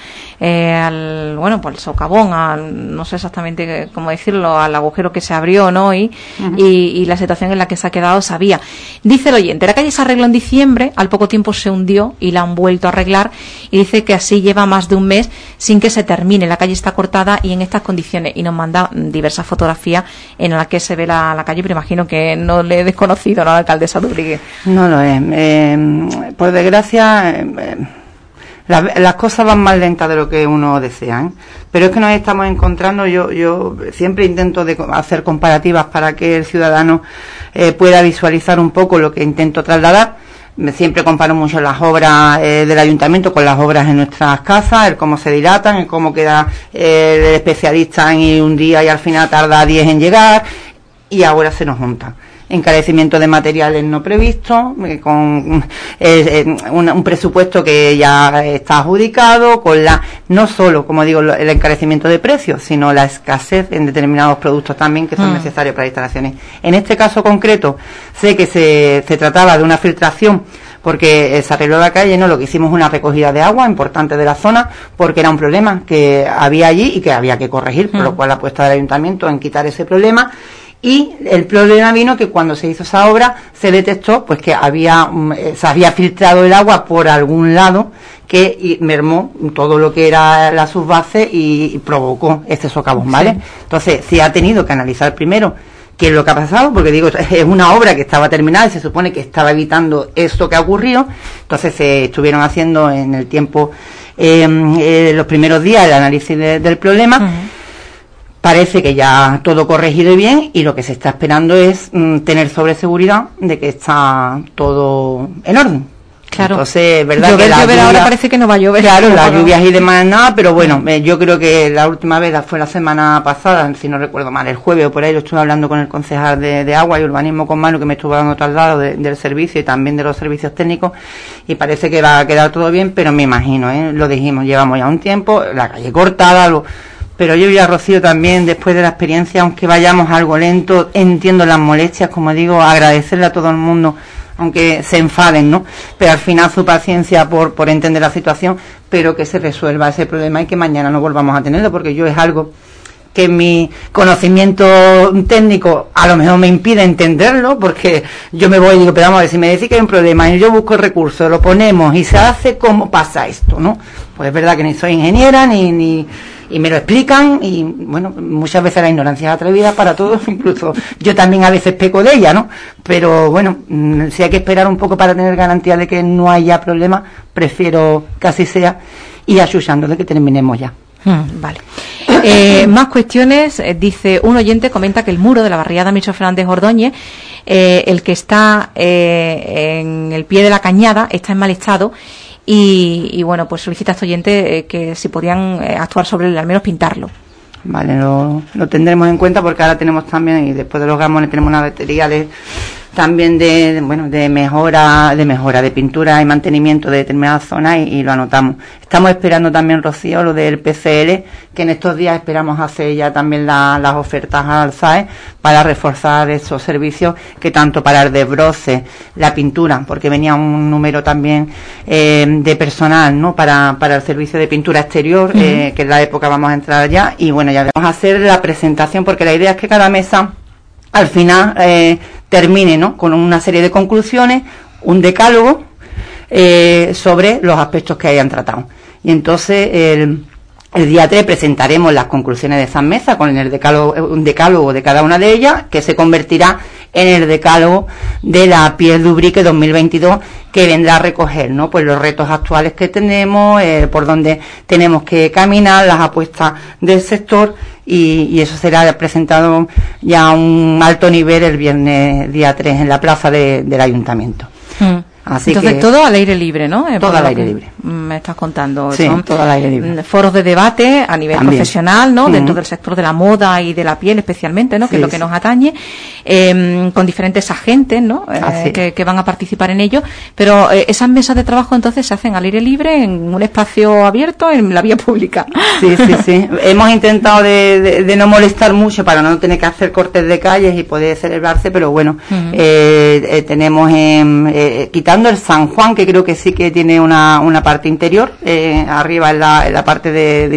por el socavón, no sé exactamente cómo decirlo, al agujero que se abrió, ¿no? Y la situación en la que se ha quedado sabía. Dice el oyente, la calle se arregló en diciembre, al poco tiempo se hundió y la han vuelto a arreglar, y dice que así lleva más de un mes sin que se termine. La calle está cortada y en estas condiciones, y nos manda diversas fotografías en la que se ve la calle, pero imagino que no le he desconocido, ¿no?, a la alcaldesa de Ubrique. No lo es. Por desgracia, las cosas van más lentas de lo que uno desea, ¿eh? Pero es que nos estamos encontrando, yo siempre intento hacer comparativas para que el ciudadano pueda visualizar un poco lo que intento trasladar. Siempre comparo mucho las obras del ayuntamiento con las obras en nuestras casas, el cómo se dilatan, el cómo queda el especialista en un día y al final tarda 10 en llegar, y ahora se nos junta. Encarecimiento de materiales no previstos, con un presupuesto que ya está adjudicado, con no solo, como digo, el encarecimiento de precios, sino la escasez en determinados productos también que son necesarios para instalaciones. En este caso concreto, sé que se trataba de una filtración, porque se arregló la calle, ¿no? Lo que hicimos una recogida de agua importante de la zona, porque era un problema que había allí y que había que corregir, por lo cual la apuesta del ayuntamiento en quitar ese problema. Y el problema vino que cuando se hizo esa obra se detectó pues que se había filtrado el agua por algún lado, que mermó todo lo que era la subbase y provocó este socavón, ¿vale? Sí. Entonces se ha tenido que analizar primero qué es lo que ha pasado, porque digo, es una obra que estaba terminada y se supone que estaba evitando esto que ha ocurrido. Entonces se estuvieron haciendo en el tiempo, los primeros días, el análisis del problema. Parece que ya todo corregido y bien, y lo que se está esperando es tener sobre seguridad de que está todo en orden. Claro. Entonces, verdad, llover ahora parece que no va a llover. Claro, las lluvias y demás nada, pero bueno, yo creo que la última vez fue la semana pasada, si no recuerdo mal, el jueves o por ahí, lo estuve hablando con el concejal de Agua y Urbanismo con Manu, que me estuvo dando traslado del servicio y también de los servicios técnicos, y parece que va a quedar todo bien, pero me imagino, lo dijimos, llevamos ya un tiempo, la calle cortada, pero yo ya, Rocío, también, después de la experiencia, aunque vayamos algo lento, entiendo las molestias, como digo, agradecerle a todo el mundo, aunque se enfaden, ¿no? Pero al final su paciencia por entender la situación, pero que se resuelva ese problema y que mañana no volvamos a tenerlo, porque yo es algo que mi conocimiento técnico a lo mejor me impide entenderlo, porque yo me voy y digo, pero vamos a ver, si me decís que hay un problema y yo busco el recurso, lo ponemos y se hace, ¿cómo pasa esto, no? Pues es verdad que ni soy ingeniera, y me lo explican, y bueno, muchas veces la ignorancia es atrevida para todos, incluso yo también a veces peco de ella, ¿no? Pero bueno, si hay que esperar un poco para tener garantía de que no haya problema, prefiero que así sea, y ayudando de que terminemos ya. Vale. Más cuestiones. Dice un oyente, comenta que el muro de la barriada Micho Fernández Ordóñez, el que está en el pie de la cañada, está en mal estado. Y bueno, pues solicita a este oyente que si podían actuar sobre él, al menos pintarlo. Vale, lo tendremos en cuenta, porque ahora tenemos también, y después de los gamones tenemos una batería también de mejora de pintura y mantenimiento de determinadas zonas, y lo anotamos. Estamos esperando también, Rocío, lo del PCL, que en estos días esperamos hacer ya también las ofertas al SAE para reforzar esos servicios, que tanto para el desbroce, la pintura, porque venía un número también de personal, ¿no? Para el servicio de pintura exterior, que en la época vamos a entrar ya, y bueno, ya vamos a hacer la presentación, porque la idea es que cada mesa al final termine, ¿no?, con una serie de conclusiones, un decálogo sobre los aspectos que hayan tratado. Y entonces el día 3 presentaremos las conclusiones de esas mesas con el decálogo, un decálogo de cada una de ellas, que se convertirá en el decálogo de la piel de Ubrique 2022, que vendrá a recoger, ¿no?, pues los retos actuales que tenemos, por donde tenemos que caminar, las apuestas del sector, y eso será presentado ya a un alto nivel el viernes día 3 en la plaza del Ayuntamiento. Así entonces que, todo al aire libre, ¿no? Todo al aire libre. Me estás contando. Sí, todo al aire libre. Foros de debate a nivel también profesional, ¿no? Dentro del sector de la moda y de la piel especialmente, ¿no? Que es lo que nos atañe, con diferentes agentes, ¿no? Que van a participar en ello. Pero esas mesas de trabajo entonces se hacen al aire libre, en un espacio abierto, en la vía pública. Sí. Hemos intentado de no molestar mucho para no tener que hacer cortes de calles y poder celebrarse, pero bueno, tenemos quitando el San Juan, que creo que sí que tiene una parte interior, arriba en la parte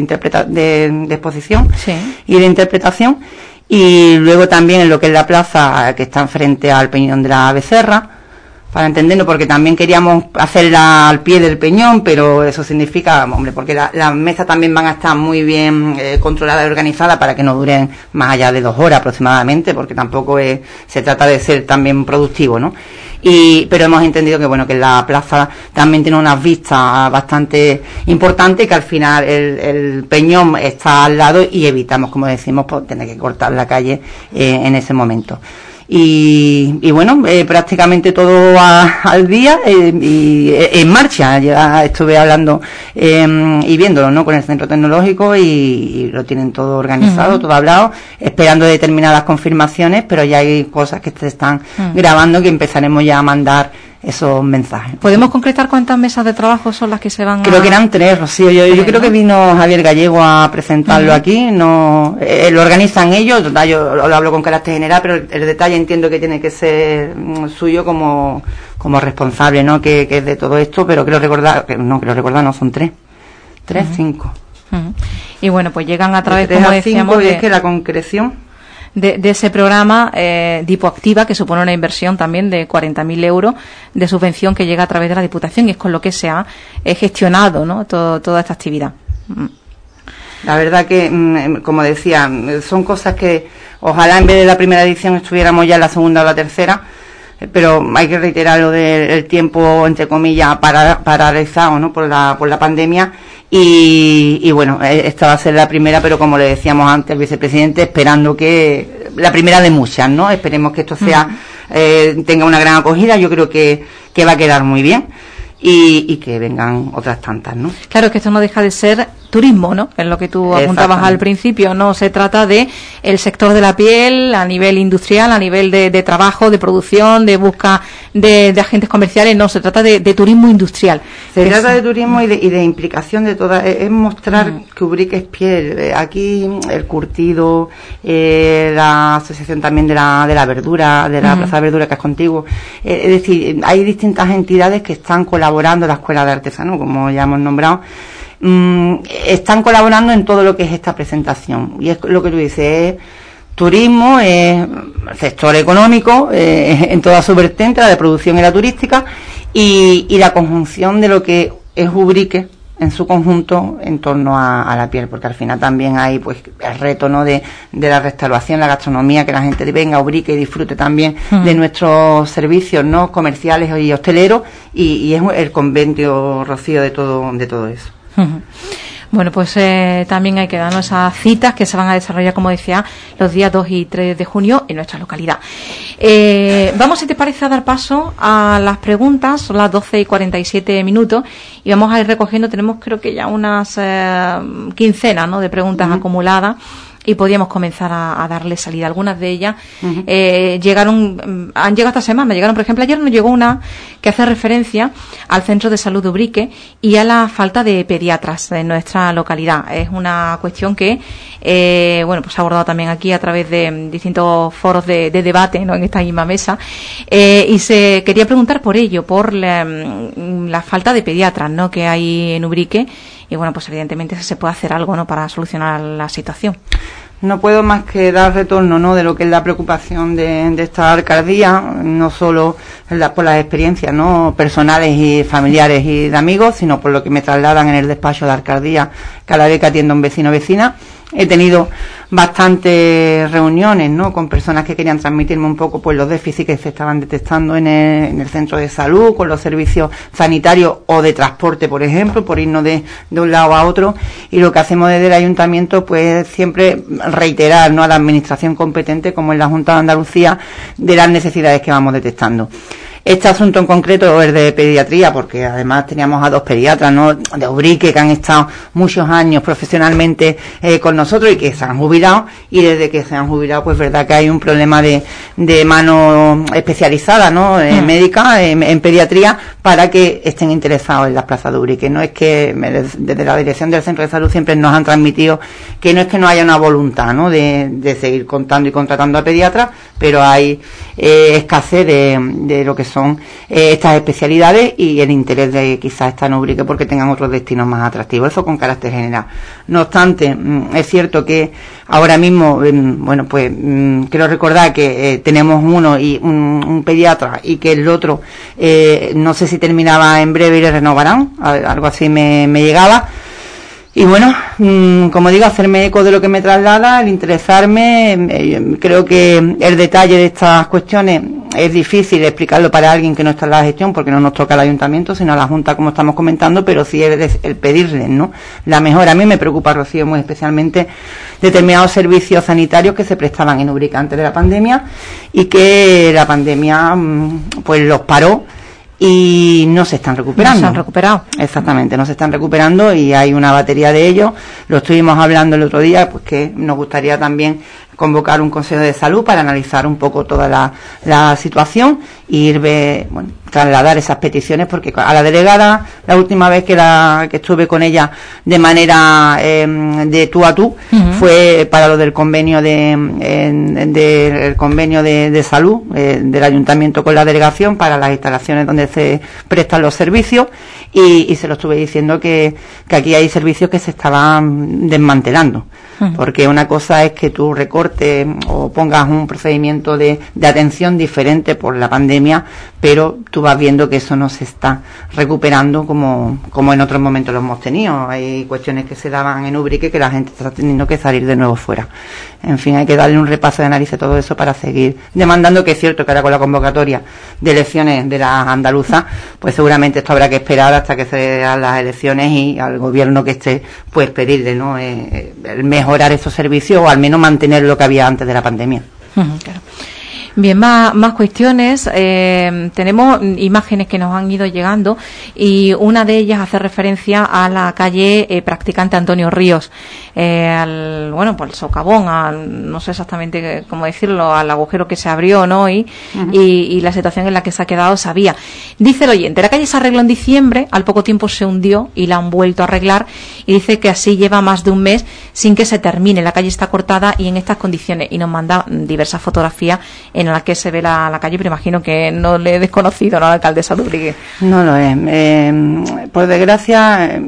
de exposición y de interpretación, y luego también en lo que es la plaza que está enfrente al Peñón de la Becerra, para entenderlo, porque también queríamos hacerla al pie del peñón, pero eso significa, hombre, porque las mesas también van a estar muy bien controladas y organizadas para que no duren más allá de 2 horas aproximadamente, porque tampoco se trata de ser también productivo, ¿no? Pero hemos entendido que bueno, que la plaza también tiene unas vistas bastante importantes, que al final el peñón está al lado y evitamos, como decimos, pues, tener que cortar la calle en ese momento. Y bueno, prácticamente todo al día y en marcha. Ya estuve hablando y viéndolo, ¿no?, con el centro tecnológico, y lo tienen todo organizado, todo hablado, esperando determinadas confirmaciones, pero ya hay cosas que se están grabando, que empezaremos ya a mandar esos mensajes. ¿Podemos concretar cuántas mesas de trabajo son las que se van Creo que eran 3, Rocío. Yo creo que vino Javier Gallego a presentarlo aquí. No, lo organizan ellos. Total, yo lo hablo con carácter general, pero el detalle entiendo que tiene que ser suyo como responsable, ¿no?, que es de todo esto, pero creo recordar, no, son 3, 5. Y bueno, pues llegan a través, como decíamos, es que la concreción de ese programa Dipoactiva, que supone una inversión también de 40.000 euros de subvención que llega a través de la Diputación, y es con lo que se ha gestionado, ¿no?, toda esta actividad. La verdad que, como decía, son cosas que ojalá en vez de la primera edición estuviéramos ya en la segunda o la tercera, pero hay que reiterar lo del tiempo, entre comillas, paralizado, ¿no?, por la pandemia. Y bueno, esta va a ser la primera, pero como le decíamos antes al vicepresidente, esperando que la primera de muchas, ¿no? Esperemos que esto sea tenga una gran acogida. Yo creo que va a quedar muy bien, y que vengan otras tantas, ¿no? Claro, que esto no deja de ser turismo, ¿no? Es lo que tú apuntabas al principio. No se trata de el sector de la piel a nivel industrial, a nivel de trabajo, de producción, de busca de agentes comerciales. No, se trata de turismo industrial. Se trata de turismo y de implicación de todas. Es mostrar que Ubrique es piel. Aquí el curtido, la asociación también de la verdura, de la Plaza de Verdura, que es contiguo. Es decir, hay distintas entidades que están colaborando, la Escuela de Artesano, como ya hemos nombrado, están colaborando en todo lo que es esta presentación, y es lo que tú dices, es turismo, es sector económico, en toda su vertiente, la de producción y la turística, y la conjunción de lo que es Ubrique en su conjunto en torno a la piel, porque al final también hay pues el reto, ¿no?, de la restauración, la gastronomía, que la gente venga a Ubrique y disfrute también de nuestros servicios, ¿no?, comerciales y hosteleros, y es el compendio, Rocío, de todo eso. Bueno, pues también hay que darnos esas citas que se van a desarrollar, como decía, los días 2 y 3 de junio en nuestra localidad. Vamos, si te parece, a dar paso a las preguntas. Son las 12:47 y vamos a ir recogiendo. Tenemos, creo que ya unas quincenas, ¿no?, de preguntas acumuladas, y podíamos comenzar a darle salida. Algunas de ellas han llegado esta semana. Llegaron, por ejemplo, ayer nos llegó una que hace referencia al Centro de Salud de Ubrique y a la falta de pediatras en nuestra localidad. Es una cuestión que pues se ha abordado también aquí a través de distintos foros de debate, ¿no?, en esta misma mesa, y se quería preguntar por ello, por la falta de pediatras, ¿no?, que hay en Ubrique. Y bueno, pues evidentemente se puede hacer algo, ¿no?, para solucionar la situación. No puedo más que dar retorno, ¿no?, de lo que es la preocupación de esta alcaldía, no solo por las experiencias, ¿no?, personales y familiares y de amigos, sino por lo que me trasladan en el despacho de la alcaldía cada vez que atiendo a un vecino o vecina. He tenido bastantes reuniones, ¿no?, con personas que querían transmitirme un poco pues los déficits que se estaban detectando en el centro de salud, con los servicios sanitarios o de transporte, por ejemplo, por irnos de un lado a otro. Y lo que hacemos desde el ayuntamiento pues siempre reiterar, ¿no?, a la administración competente, como es la Junta de Andalucía, de las necesidades que vamos detectando. Este asunto en concreto es de pediatría, porque además teníamos a 2 pediatras, ¿no?, de Ubrique, que han estado muchos años profesionalmente con nosotros y que se han jubilado, y desde que se han jubilado pues verdad que hay un problema de mano especializada, ¿no?, médica en pediatría, para que estén interesados en las plazas de Ubrique. No es que desde la dirección del centro de salud siempre nos han transmitido que no es que no haya una voluntad, ¿no?, de seguir contando y contratando a pediatras, pero hay escasez de lo que son estas especialidades y el interés de quizás estar en Ubrique porque tengan otros destinos más atractivos. Eso con carácter general. No obstante, es cierto que ahora mismo, quiero recordar que tenemos un pediatra y que el otro, no sé si terminaba en breve y le renovarán, algo así me llegaba. Y bueno, como digo, hacerme eco de lo que me traslada, el interesarme. Creo que el detalle de estas cuestiones es difícil explicarlo para alguien que no está en la gestión, porque no nos toca al ayuntamiento, sino a la Junta, como estamos comentando, pero sí es el pedirles, ¿no?, la mejora. A mí me preocupa, Rocío, muy especialmente determinados servicios sanitarios que se prestaban en Ubrique antes de la pandemia y que la pandemia pues los paró. Y no se están recuperando. No se han recuperado. Exactamente, no se están recuperando y hay una batería de ellos. Lo estuvimos hablando el otro día, pues que nos gustaría también convocar un consejo de salud para analizar un poco toda la situación y trasladar esas peticiones, porque a la delegada, la última vez que estuve con ella de manera de tú a tú, fue para lo del convenio del convenio de salud del ayuntamiento con la delegación para las instalaciones donde se prestan los servicios, y se lo estuve diciendo que aquí hay servicios que se estaban desmantelando, porque una cosa es que tú recortes o pongas un procedimiento de atención diferente por la pandemia, pero tú vas viendo que eso no se está recuperando como en otros momentos lo hemos tenido. Hay cuestiones que se daban en Ubrique que la gente está teniendo que salir de nuevo fuera. En fin, hay que darle un repaso de análisis a todo eso para seguir demandando, que es cierto que ahora con la convocatoria de elecciones de las andaluzas, pues seguramente esto habrá que esperar hasta que se hagan las elecciones y al gobierno que esté, pues pedirle, ¿no?, el mejorar esos servicios o al menos mantener lo que había antes de la pandemia. Claro. Bien, más cuestiones. Tenemos imágenes que nos han ido llegando y una de ellas hace referencia a la calle Practicante Antonio Ríos, por el socavón, no sé exactamente cómo decirlo, al agujero que se abrió, ¿no? Y la situación en la que se ha quedado sabía. Dice el oyente, la calle se arregló en diciembre, al poco tiempo se hundió y la han vuelto a arreglar, y dice que así lleva más de un mes sin que se termine. La calle está cortada y en estas condiciones, y nos manda diversas fotografías en la que se ve la calle, pero imagino que no le he desconocido, ¿no?, a la alcaldesa de Ubrique. No lo es. Por desgracia,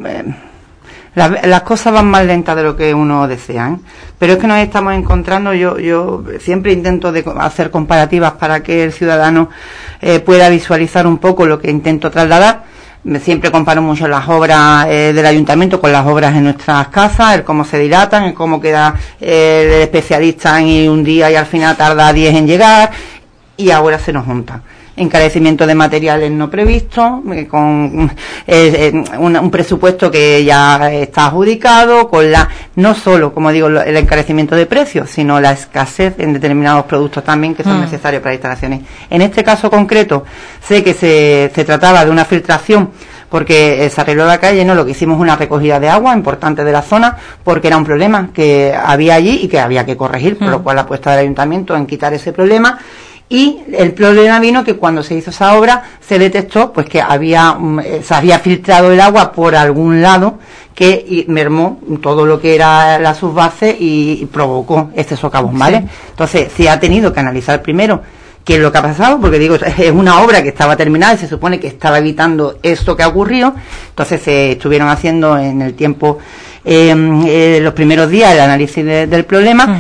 las cosas van más lentas de lo que uno desea, pero es que nos estamos encontrando. Yo siempre intento de hacer comparativas para que el ciudadano pueda visualizar un poco lo que intento trasladar. Siempre comparo mucho las obras del ayuntamiento con las obras en nuestras casas, el cómo se dilatan, el cómo queda el especialista en un día y al final tarda 10 en llegar, y ahora se nos junta. Encarecimiento de materiales no previstos, con un presupuesto que ya está adjudicado, con no solo, como digo, el encarecimiento de precios, sino la escasez en determinados productos también que son necesarios para instalaciones. En este caso concreto, sé que se trataba de una filtración, porque se arregló la calle, ¿no? Lo que hicimos una recogida de agua importante de la zona, porque era un problema que había allí y que había que corregir, por lo cual la apuesta del ayuntamiento en quitar ese problema. Y el problema vino que cuando se hizo esa obra se detectó pues que se había filtrado el agua por algún lado, que mermó todo lo que era la subbase y provocó este socavón, ¿vale? Sí. Entonces se ha tenido que analizar primero qué es lo que ha pasado, porque digo, es una obra que estaba terminada y se supone que estaba evitando esto que ha ocurrido. Entonces se estuvieron haciendo en el tiempo los primeros días el análisis del problema.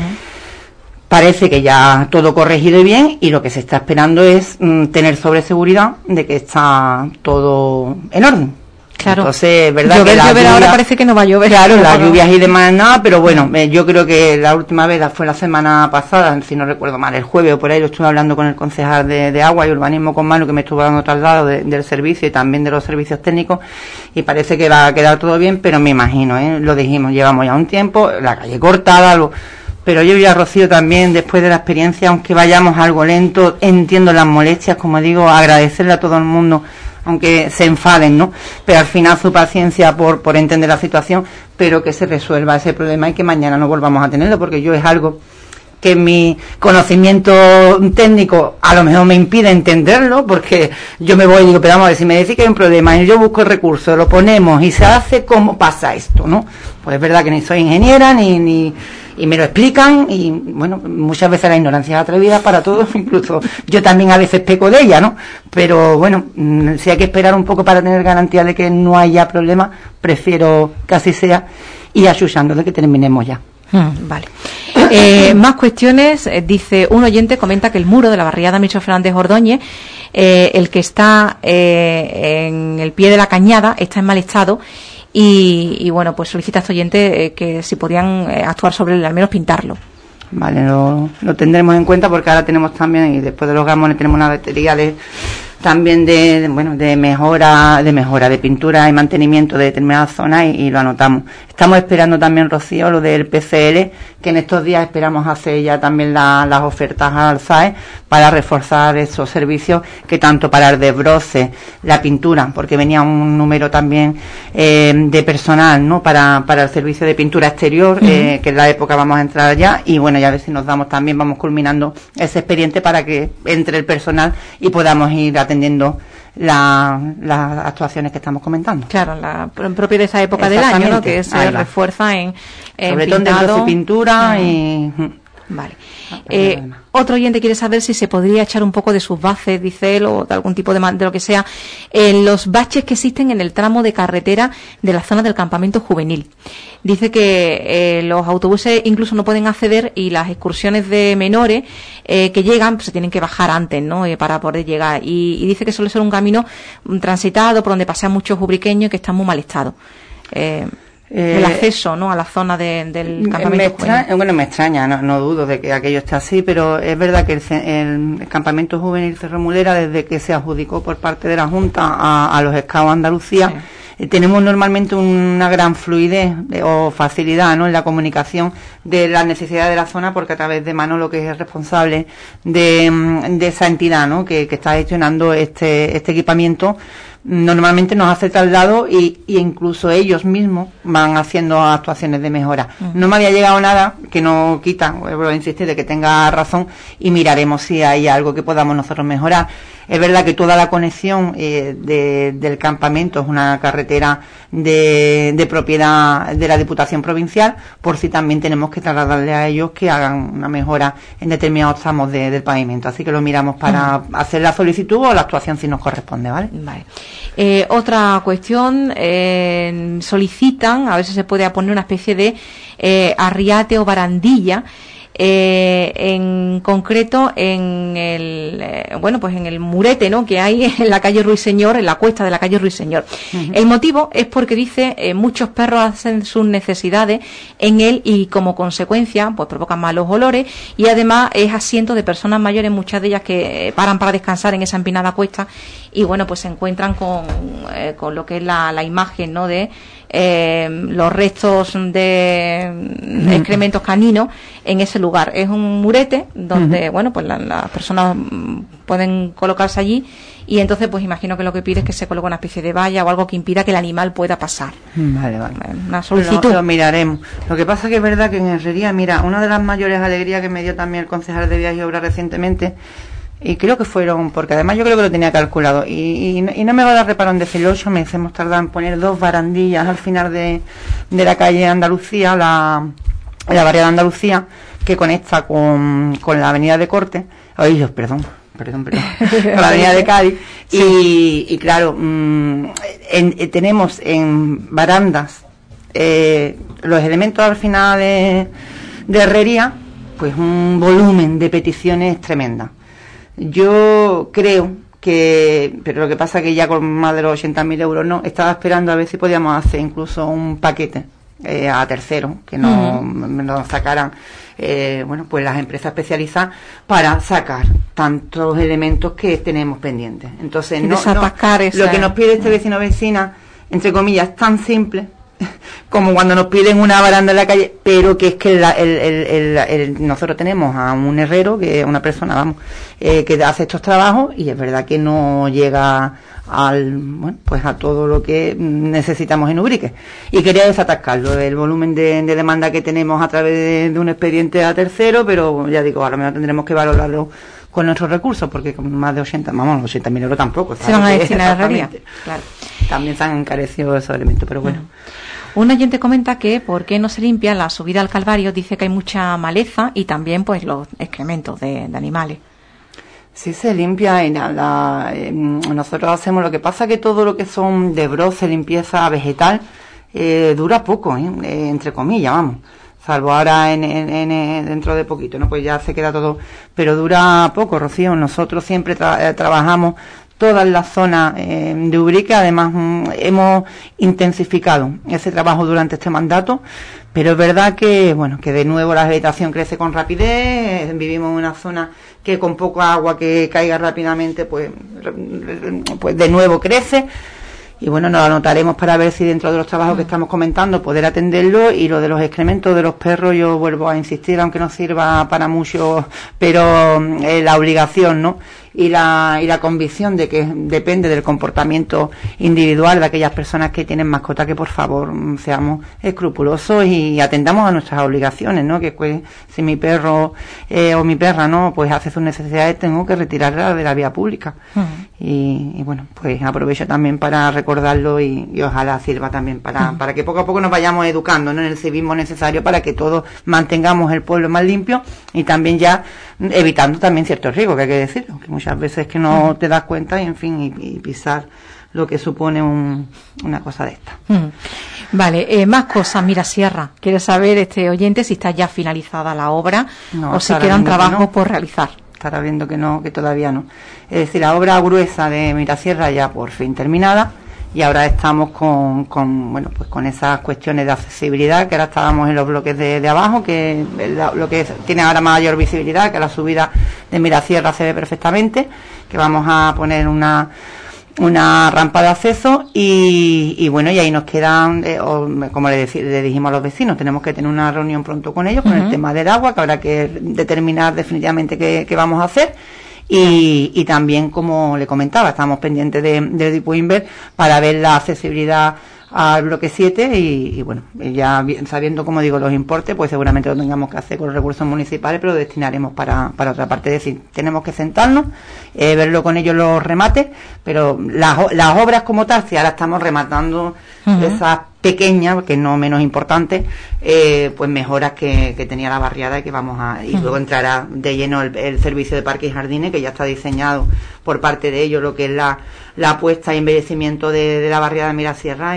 Parece que ya todo corregido y bien, y lo que se está esperando es tener sobre seguridad de que está todo en orden. Claro. Entonces, verdad llover, que la lluvia, ahora parece que no va a llover. Claro, las lluvias y demás nada, pero bueno, yo creo que la última vez fue la semana pasada, si no recuerdo mal, el jueves o por ahí, lo estuve hablando con el concejal de Agua y Urbanismo con Manu, que me estuvo dando traslado del servicio y también de los servicios técnicos, y parece que va a quedar todo bien, pero me imagino, lo dijimos, llevamos ya un tiempo, la calle cortada, pero yo ya, Rocío, también, después de la experiencia, aunque vayamos algo lento, entiendo las molestias, como digo, agradecerle a todo el mundo, aunque se enfaden, ¿no? Pero al final su paciencia por entender la situación, pero que se resuelva ese problema y que mañana no volvamos a tenerlo, porque yo es algo que mi conocimiento técnico a lo mejor me impide entenderlo, porque yo me voy y digo, pero vamos a ver, si me decís que hay un problema y yo busco el recurso, lo ponemos y se hace, ¿cómo pasa esto, no? Pues es verdad que ni soy ingeniera, y me lo explican, y bueno, muchas veces la ignorancia es atrevida para todos, incluso yo también a veces peco de ella, ¿no? Pero bueno, si hay que esperar un poco para tener garantía de que no haya problema, prefiero que así sea, y ayudando de que terminemos ya. Vale. Más cuestiones. Dice un oyente, comenta que el muro de la barriada Micho Fernández Ordóñez, el que está en el pie de la cañada, está en mal estado. Y bueno, pues solicita a este oyente que si podían actuar sobre él, al menos pintarlo. Vale, lo tendremos en cuenta, porque ahora tenemos también, y después de los gamones tenemos una batería también de mejora de pintura y mantenimiento de determinadas zonas, y lo anotamos. Estamos esperando también, Rocío, lo del PCL, que en estos días esperamos hacer ya también las ofertas al SAE para reforzar esos servicios, que tanto para el desbroce, la pintura, porque venía un número también de personal, ¿no? Para el servicio de pintura exterior, que en la época vamos a entrar ya, y bueno, ya a ver si nos damos también, vamos culminando ese expediente para que entre el personal y podamos ir atendiendo las actuaciones que estamos comentando. Claro, propio de esa época del año, ¿no? Que se refuerza en sobre todo en desbroce y pintura y... Vale. Otro oyente quiere saber si se podría echar un poco de sus bases, dice él, o de algún tipo de lo que sea, en los baches que existen en el tramo de carretera de la zona del campamento juvenil. Dice que los autobuses incluso no pueden acceder, y las excursiones de menores que llegan pues se tienen que bajar antes, ¿no? Para poder llegar. Y dice que suele ser un camino transitado por donde pasean muchos ubriqueños y que están muy mal estado. El acceso, ¿no?, a la zona del campamento juvenil. Bueno, me extraña, no dudo de que aquello esté así, pero es verdad que el campamento juvenil Cerro Mulera, desde que se adjudicó por parte de la Junta a los Scouts Andalucía, tenemos normalmente una gran fluidez o facilidad, ¿no?, en la comunicación de las necesidades de la zona, porque a través de Manolo, que es el responsable de esa entidad, ¿no?, que está gestionando este equipamiento, normalmente nos hace traslado y incluso ellos mismos van haciendo actuaciones de mejora. No me había llegado nada, que no quita, vuelvo a insistir, de que tenga razón, y miraremos si hay algo que podamos nosotros mejorar. Es verdad que toda la conexión del campamento es una carretera de propiedad de la Diputación Provincial, por si también tenemos que trasladarle a ellos que hagan una mejora en determinados tramos del pavimento. Así que lo miramos para hacer la solicitud o la actuación si nos corresponde, ¿vale? Vale. Otra cuestión, solicitan a ver si se puede poner una especie de arriate o barandilla, en concreto en el en el murete, ¿no?, que hay en la calle Ruiseñor, en la cuesta de la calle Ruiseñor. El motivo es porque dice muchos perros hacen sus necesidades en él, y como consecuencia pues provocan malos olores, y además es asiento de personas mayores, muchas de ellas que paran para descansar en esa empinada cuesta, y bueno, pues se encuentran con lo que es la imagen, ¿no?, de los restos de excrementos caninos en ese lugar. Es un murete donde pues las personas pueden colocarse allí, y entonces pues imagino que lo que pide es que se coloque una especie de valla o algo que impida que el animal pueda pasar. Vale. Una solicitud. Lo miraremos. Lo que pasa que es verdad que en Herrería, mira, una de las mayores alegrías que me dio también el concejal de Vías y Obras recientemente, y creo que fueron, porque además yo creo que lo tenía calculado, y no me va a dar reparo en decirlo, 8 meses hemos tardado en poner 2 barandillas al final de la calle Andalucía, la barriada Andalucía, que conecta con la avenida de Corte, perdón, con la avenida de Cádiz, y claro, tenemos en barandas los elementos al final de herrería, pues un volumen de peticiones tremenda. Yo creo pero lo que pasa es que ya con más de los 80.000 euros no, estaba esperando a ver si podíamos hacer incluso un paquete a terceros, que nos sacaran pues las empresas especializadas para sacar tantos elementos que tenemos pendientes. Entonces lo que nos pide este vecino o vecina, entre comillas, es tan simple como cuando nos piden una baranda en la calle, pero que es que nosotros tenemos a un herrero, que es una persona, que hace estos trabajos, y es verdad que no llega a todo lo que necesitamos en Ubrique. Y quería desatascarlo, el volumen de demanda que tenemos a través de un expediente a tercero, pero ya digo, a lo mejor tendremos que valorarlo con nuestros recursos, porque con más de 80.000 euros tampoco. Se van a destinar a herrería. Claro. También se han encarecido esos elementos, pero bueno. Un oyente comenta que por qué no se limpia la subida al Calvario, dice que hay mucha maleza y también pues los excrementos de animales. Sí se limpia y nosotros hacemos, lo que pasa que todo lo que son de broce, limpieza vegetal, dura poco, entre comillas, vamos. Salvo ahora dentro de poquito, ¿no? Pues ya se queda todo, pero dura poco, Rocío. Nosotros siempre trabajamos todas las zonas de Ubrique, además hemos intensificado ese trabajo durante este mandato, pero es verdad que de nuevo la vegetación crece con rapidez, vivimos en una zona que con poca agua que caiga rápidamente, pues de nuevo crece. Y nos lo anotaremos para ver si dentro de los trabajos que estamos comentando poder atenderlo. Y lo de los excrementos de los perros, yo vuelvo a insistir, aunque no sirva para mucho, pero la obligación, ¿no? Y la convicción de que depende del comportamiento individual de aquellas personas que tienen mascota, que por favor seamos escrupulosos y atendamos a nuestras obligaciones, ¿no? Que pues, si mi perro o mi perra no pues hace sus necesidades, tengo que retirarla de la vía pública. Y pues aprovecho también para recordarlo y ojalá sirva también para que poco a poco nos vayamos educando, ¿no? En el civismo necesario para que todos mantengamos el pueblo más limpio y también ya evitando también ciertos riesgos, que hay que decirlo, que muchas veces que no te das cuenta y pisar lo que supone una cosa de esta. Vale, más cosas. Mirasierra, quiere saber este oyente si está ya finalizada la obra o si quedan trabajos por realizar. Estará viendo que no, que todavía no. Es decir, la obra gruesa de Mirasierra ya por fin terminada, y ahora estamos con esas cuestiones de accesibilidad, que ahora estábamos en los bloques de abajo, que lo que tiene ahora mayor visibilidad, que la subida de Mirasierra se ve perfectamente, que vamos a poner una rampa de acceso y ahí nos quedan, como le dijimos a los vecinos, tenemos que tener una reunión pronto con ellos con el tema del agua, que habrá que determinar definitivamente qué vamos a hacer. Y también, como le comentaba, estamos pendientes del Dipuinver para ver la accesibilidad al bloque 7 y ya sabiendo, como digo, los importes, pues seguramente lo tengamos que hacer con los recursos municipales, pero lo destinaremos para otra parte. Es decir, tenemos que sentarnos, verlo con ellos los remates, pero las obras como tal, si ahora estamos rematando esas pequeñas, que no menos importantes, pues mejoras que tenía la barriada y que vamos a, y luego entrará de lleno el servicio de parques y jardines, que ya está diseñado por parte de ellos lo que es la puesta y embellecimiento de la barriada de Mirasierra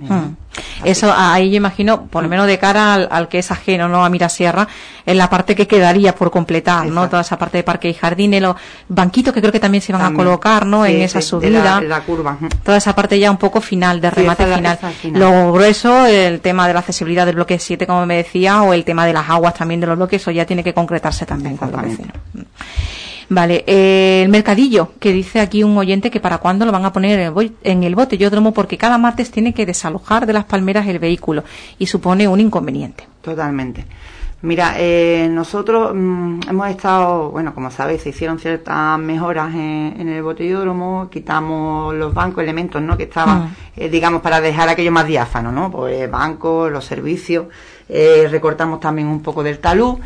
eso ahí yo imagino, por lo menos de cara al que es ajeno, ¿no?, a Mirasierra, en la parte que quedaría por completar. Exacto. ¿No? Toda esa parte de parque y jardines, los banquitos que creo que también se van a colocar, ¿no?, en esa subida, la curva. Toda esa parte ya un poco final, de remate final. Lo grueso, el tema de la accesibilidad del bloque 7, como me decía, o el tema de las aguas también de los bloques, eso ya tiene que concretarse también con los vecinos. Vale, el mercadillo, que dice aquí un oyente que para cuándo lo van a poner en el botellódromo, porque cada martes tiene que desalojar de las palmeras el vehículo y supone un inconveniente. Totalmente. Mira, nosotros hemos estado, como sabéis, se hicieron ciertas mejoras en el botellódromo, quitamos los bancos, elementos, ¿no?, que estaban, digamos, para dejar aquello más diáfano, ¿no?, pues bancos, los servicios, recortamos también un poco del talud.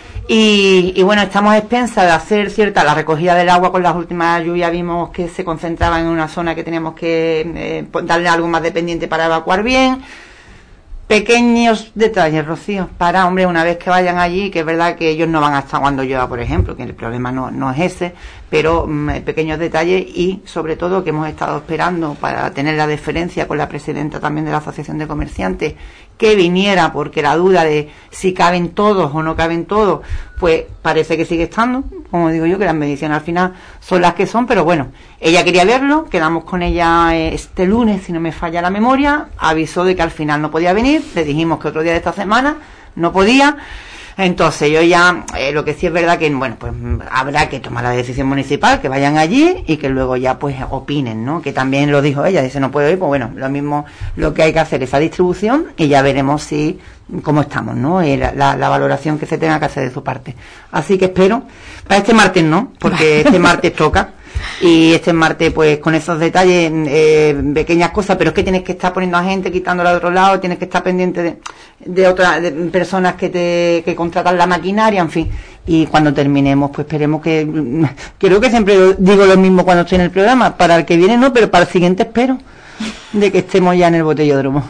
Y estamos a expensas de hacer la recogida del agua. Con las últimas lluvias vimos que se concentraba en una zona que teníamos que darle algo más dependiente para evacuar bien, Pequeños detalles, Rocío, para, hombre, una vez que vayan allí, que es verdad que ellos no van a estar cuando llueva, por ejemplo, que el problema no es ese, pero pequeños detalles y, sobre todo, que hemos estado esperando para tener la deferencia con la presidenta también de la Asociación de Comerciantes, que viniera, porque la duda de si caben todos o no caben todos, pues parece que sigue estando. Como digo yo, que las mediciones al final son las que son, pero bueno, ella quería verlo, quedamos con ella este lunes, si no me falla la memoria, avisó de que al final no podía venir, le dijimos que otro día de esta semana no podía. Entonces yo ya, lo que sí es verdad que, bueno, pues habrá que tomar la decisión municipal, que vayan allí y que luego ya pues opinen, ¿no? Que también lo dijo ella, dice no puedo ir, pues bueno, lo mismo, lo que hay que hacer es esa distribución y ya veremos si, cómo estamos, ¿no? La valoración que se tenga que hacer de su parte. Así que espero, para este martes no, porque este martes toca. Y este martes, pues con esos detalles, pequeñas cosas, pero es que tienes que estar poniendo a gente, quitándola de otro lado, tienes que estar pendiente de otras personas que contratan la maquinaria, en fin. Y cuando terminemos, pues esperemos que, creo que siempre digo lo mismo cuando estoy en el programa, para el que viene no, pero para el siguiente espero de que estemos ya en el botellódromo.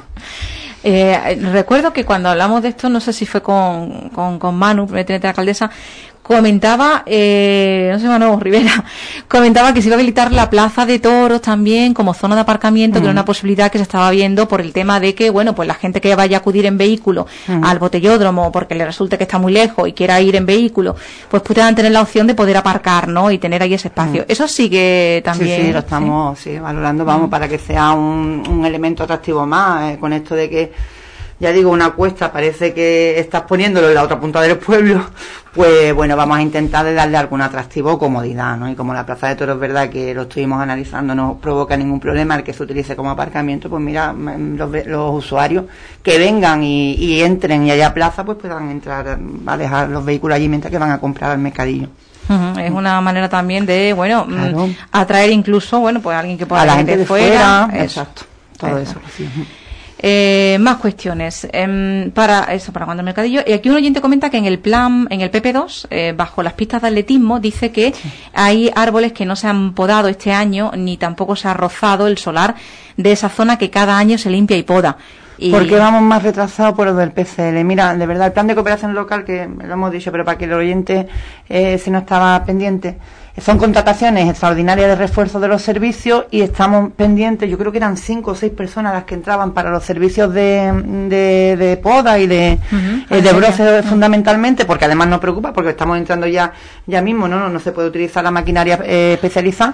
Recuerdo que cuando hablamos de esto, no sé si fue con Manu, teniente de alcaldesa, comentaba, no sé, Manu Rivera, comentaba que se iba a habilitar la plaza de toros también como zona de aparcamiento, que era una posibilidad que se estaba viendo por el tema de que, bueno, pues la gente que vaya a acudir en vehículo al botellódromo porque le resulte que está muy lejos y quiera ir en vehículo, pues puedan tener la opción de poder aparcar, ¿no? Y tener ahí ese espacio. Eso sigue también. Sí, lo estamos valorando, vamos, para que sea un elemento atractivo más, con esto de que, ya digo, una cuesta, parece que estás poniéndolo en la otra punta del pueblo, pues bueno, vamos a intentar de darle algún atractivo o comodidad, ¿no? Y como la plaza de toros, verdad que lo estuvimos analizando, no provoca ningún problema el que se utilice como aparcamiento, pues mira, los usuarios que vengan y entren y haya plaza, pues puedan entrar a dejar los vehículos allí mientras que van a comprar al mercadillo. Es una manera también de, bueno, claro, atraer incluso, bueno, pues a alguien que pueda a la gente de fuera. Exacto. Todo eso. Más cuestiones para cuando el mercadillo. Y aquí un oyente comenta que en el plan, en el PP2, bajo las pistas de atletismo, dice que hay árboles que no se han podado este año, ni tampoco se ha rozado el solar de esa zona que cada año se limpia y poda. Porque vamos más retrasados por lo del PCL. Mira, de verdad, el plan de cooperación local, que lo hemos dicho, pero para que el oyente si no estaba pendiente, son contrataciones extraordinarias de refuerzo de los servicios y estamos pendientes, yo creo que eran 5 o 6 personas las que entraban para los servicios de poda y de broce fundamentalmente, porque además nos preocupa, porque estamos entrando ya mismo, no se puede utilizar la maquinaria especializada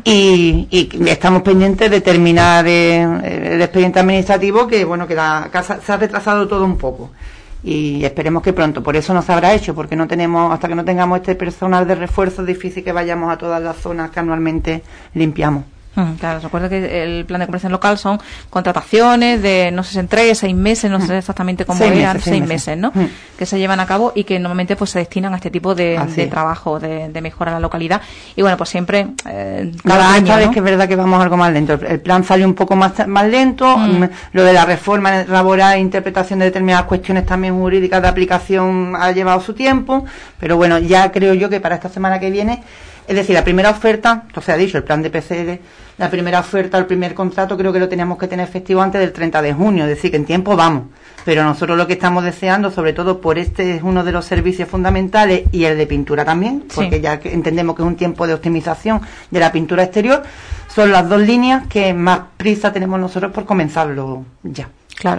y estamos pendientes de terminar el expediente administrativo, que bueno, que la casa se ha retrasado todo un poco. Y esperemos que pronto, por eso no se habrá hecho, porque no tenemos, hasta que no tengamos este personal de refuerzo, es difícil que vayamos a todas las zonas que anualmente limpiamos. Claro, recuerdo que el plan de cooperación local son contrataciones de, no sé si en 3, 6 meses, no sé exactamente cómo eran, 6 meses, ¿no? Que se llevan a cabo y que normalmente pues se destinan a este tipo de trabajo, de mejora en la localidad. Y bueno, pues siempre, cada año, ¿no? Es que es verdad que vamos algo más lento. El plan sale un poco más lento, lo de la reforma laboral e interpretación de determinadas cuestiones también jurídicas de aplicación ha llevado su tiempo, pero bueno, ya creo yo que para esta semana que viene, es decir, la primera oferta, esto se ha dicho, el plan de PCL, la primera oferta, el primer contrato, creo que lo teníamos que tener efectivo antes del 30 de junio, es decir, que en tiempo vamos. Pero nosotros lo que estamos deseando, sobre todo por este es uno de los servicios fundamentales y el de pintura también, porque ya entendemos que es un tiempo de optimización de la pintura exterior, son las 2 líneas que más prisa tenemos nosotros por comenzarlo ya. Claro.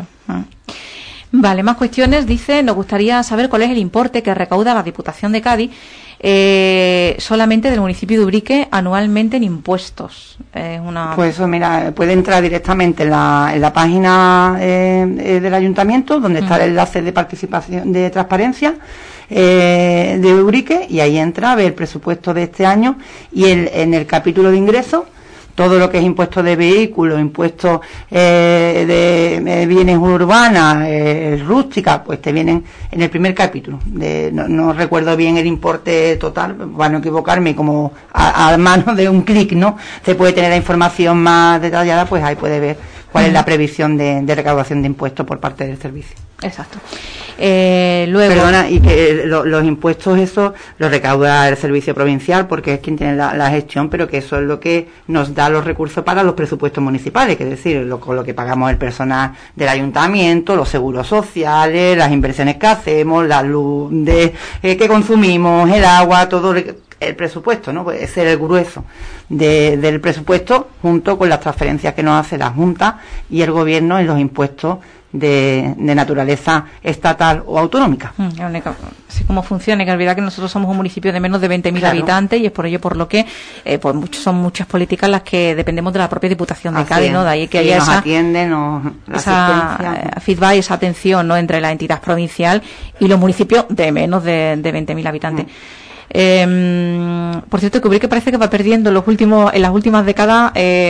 Vale, más cuestiones. Dice, nos gustaría saber cuál es el importe que recauda la Diputación de Cádiz solamente del municipio de Ubrique anualmente en impuestos. Pues eso, mira, puede entrar directamente en la página del ayuntamiento, donde está el enlace de participación, de transparencia de Ubrique, y ahí entra a ver el presupuesto de este año y en el capítulo de ingresos, todo lo que es impuestos de vehículos, impuestos de bienes urbanas, rústicas, pues te vienen en el primer capítulo. No recuerdo bien el importe total, para no equivocarme, como a mano de un clic, ¿no? Se puede tener la información más detallada, pues ahí puede ver cuál es la previsión de recaudación de impuestos por parte del servicio. Exacto. Luego... Perdona, y que los impuestos eso los recauda el servicio provincial porque es quien tiene la gestión, pero que eso es lo que nos da los recursos para los presupuestos municipales, que es decir, con lo que pagamos el personal del ayuntamiento, los seguros sociales, las inversiones que hacemos, la luz que consumimos, el agua, todo el presupuesto, ¿no? Puede ser el grueso del presupuesto junto con las transferencias que nos hace la Junta y el Gobierno en los impuestos de naturaleza estatal o autonómica. Así como funciona, que olvidar que nosotros somos un municipio de menos de 20.000 habitantes y es por ello por lo que son muchas políticas las que dependemos de la propia Diputación de Cádiz, ¿no? De ahí que haya esa feedback y esa atención, ¿no? Entre la entidad provincial y los municipios de menos de 20.000 habitantes. Por cierto, que Ubrique parece que va perdiendo en las últimas décadas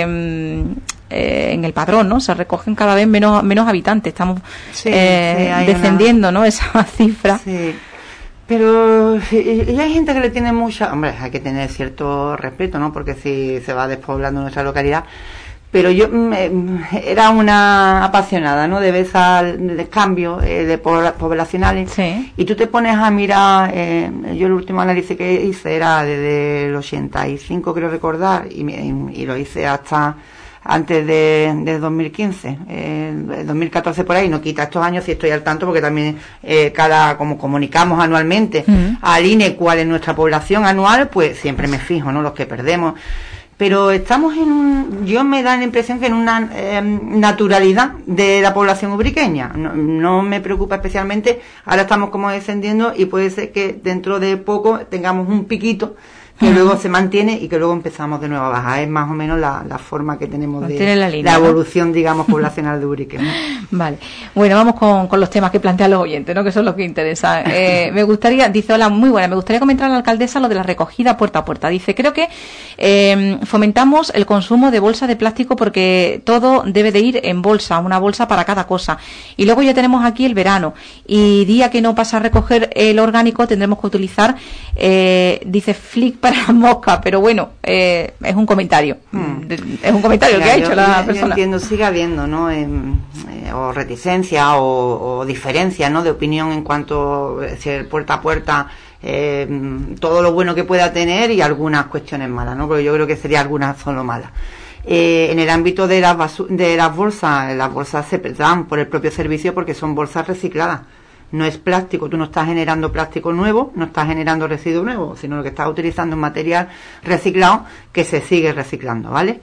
en el padrón, ¿no? Se recogen cada vez menos habitantes. Estamos descendiendo, ¿no? Esa cifra. Sí. Pero y hay gente que le tiene mucha... Hombre, hay que tener cierto respeto, ¿no? Porque si se va despoblando nuestra localidad... Pero yo era una apasionada, ¿no? De ver el cambio de poblacionales. Sí. Y tú te pones a mirar, yo el último análisis que hice era desde el 85, creo recordar, y lo hice hasta antes de 2015, el 2014 por ahí, no quita estos años, si estoy al tanto, porque también como comunicamos anualmente al INE cuál es nuestra población anual, pues siempre me fijo, ¿no? Los que perdemos. Pero estamos yo me da la impresión que en una naturalidad de la población ubriqueña. No me preocupa especialmente, ahora estamos como descendiendo y puede ser que dentro de poco tengamos un piquito que luego se mantiene y que luego empezamos de nuevo a bajar. Es más o menos la forma que tenemos de la evolución, ¿no? Digamos, poblacional de Ubrique, ¿no? Vale. Bueno, vamos con los temas que plantean los oyentes, ¿no? Que son los que interesan. Me gustaría, dice, hola, muy buena, me gustaría comentar a la alcaldesa lo de la recogida puerta a puerta. Dice, creo que fomentamos el consumo de bolsas de plástico porque todo debe de ir en bolsa, una bolsa para cada cosa. Y luego ya tenemos aquí el verano. Y día que no pasa a recoger el orgánico tendremos que utilizar, dice, flick para las moscas, pero bueno, es un comentario. Es un comentario que ha hecho la persona. Yo entiendo, sigue habiendo, ¿no? O reticencia o diferencia, ¿no? De opinión en cuanto a si el puerta a puerta, todo lo bueno que pueda tener y algunas cuestiones malas, ¿no? Porque yo creo que sería algunas solo malas. En el ámbito de las bolsas se dan por el propio servicio porque son bolsas recicladas. No es plástico, tú no estás generando plástico nuevo, no estás generando residuo nuevo, sino lo que estás utilizando es material reciclado que se sigue reciclando, ¿vale?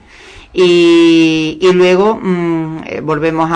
Y luego volvemos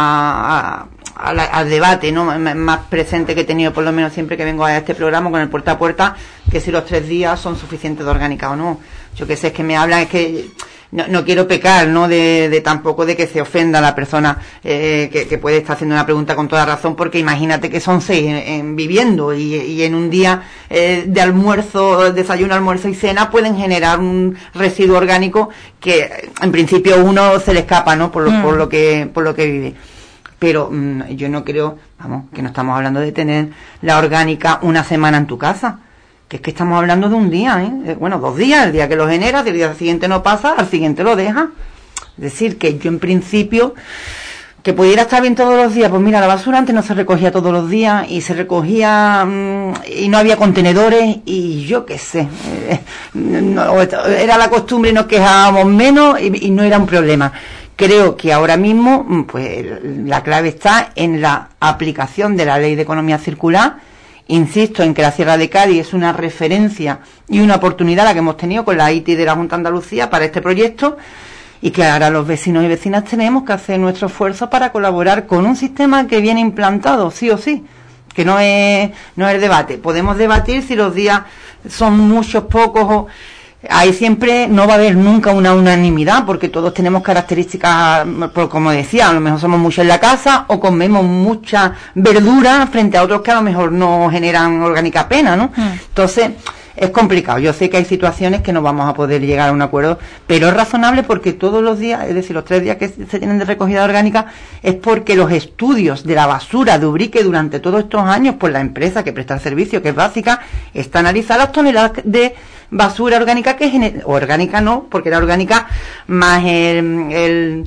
al debate, ¿no? Más presente que he tenido, por lo menos siempre que vengo a este programa con el puerta a puerta, que si los 3 días son suficientes de orgánica o no. Yo que sé, es que me hablan, es que no quiero pecar, ¿no? De tampoco de que se ofenda a la persona que puede estar haciendo una pregunta con toda razón, porque imagínate que son 6 viviendo y en un día de almuerzo, desayuno, almuerzo y cena pueden generar un residuo orgánico que en principio uno se le escapa, ¿no? Por lo que vive. Pero yo no creo, que no estamos hablando de tener la orgánica una semana en tu casa. Que es que estamos hablando de un día, bueno, 2 días, el día que lo generas, el día siguiente no pasa, al siguiente lo deja. Es decir, que yo en principio, que pudiera estar bien todos los días, pues mira, la basura antes no se recogía todos los días y se recogía y no había contenedores y yo qué sé, era la costumbre y nos quejábamos menos y no era un problema. Creo que ahora mismo, pues la clave está en la aplicación de la Ley de Economía Circular. Insisto en que la Sierra de Cádiz es una referencia y una oportunidad la que hemos tenido con la ITI de la Junta de Andalucía para este proyecto y que ahora los vecinos y vecinas tenemos que hacer nuestro esfuerzo para colaborar con un sistema que viene implantado, sí o sí, que no es debate. Podemos debatir si los días son muchos, pocos o... Ahí siempre no va a haber nunca una unanimidad porque todos tenemos características, como decía, a lo mejor somos muchos en la casa o comemos mucha verdura frente a otros que a lo mejor no generan orgánica pena, ¿no? Entonces, es complicado. Yo sé que hay situaciones que no vamos a poder llegar a un acuerdo, pero es razonable porque todos los días, es decir, los 3 días que se tienen de recogida orgánica, es porque los estudios de la basura de Ubrique durante todos estos años, por la empresa que presta el servicio, que es básica, está analizada las toneladas de basura orgánica orgánica no, porque era orgánica más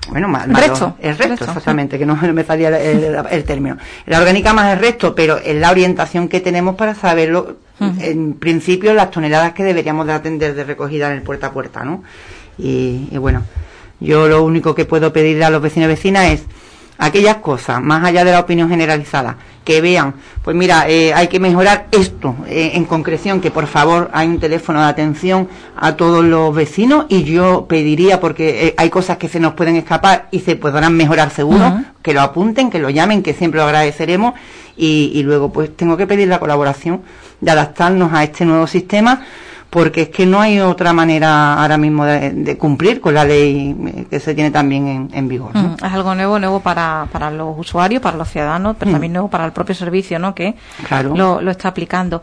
bueno, resto. El resto, exactamente, que no me salía el término. La orgánica más el resto, pero es la orientación que tenemos para saberlo, en principio, las toneladas que deberíamos de atender de recogida en el puerta a puerta, ¿no? Y bueno, yo lo único que puedo pedirle a los vecinos y vecinas es aquellas cosas, más allá de la opinión generalizada, que vean, pues mira, hay que mejorar esto, en concreción, que por favor hay un teléfono de atención a todos los vecinos, y yo pediría, porque hay cosas que se nos pueden escapar y se podrán mejorar seguro, que lo apunten, que lo llamen, que siempre lo agradeceremos, y luego pues tengo que pedir la colaboración de adaptarnos a este nuevo sistema, porque es que no hay otra manera ahora mismo de cumplir con la ley que se tiene también en vigor, ¿no? Es algo nuevo para los usuarios, para los ciudadanos, pero también nuevo para el propio servicio, ¿no? Que claro, lo está aplicando.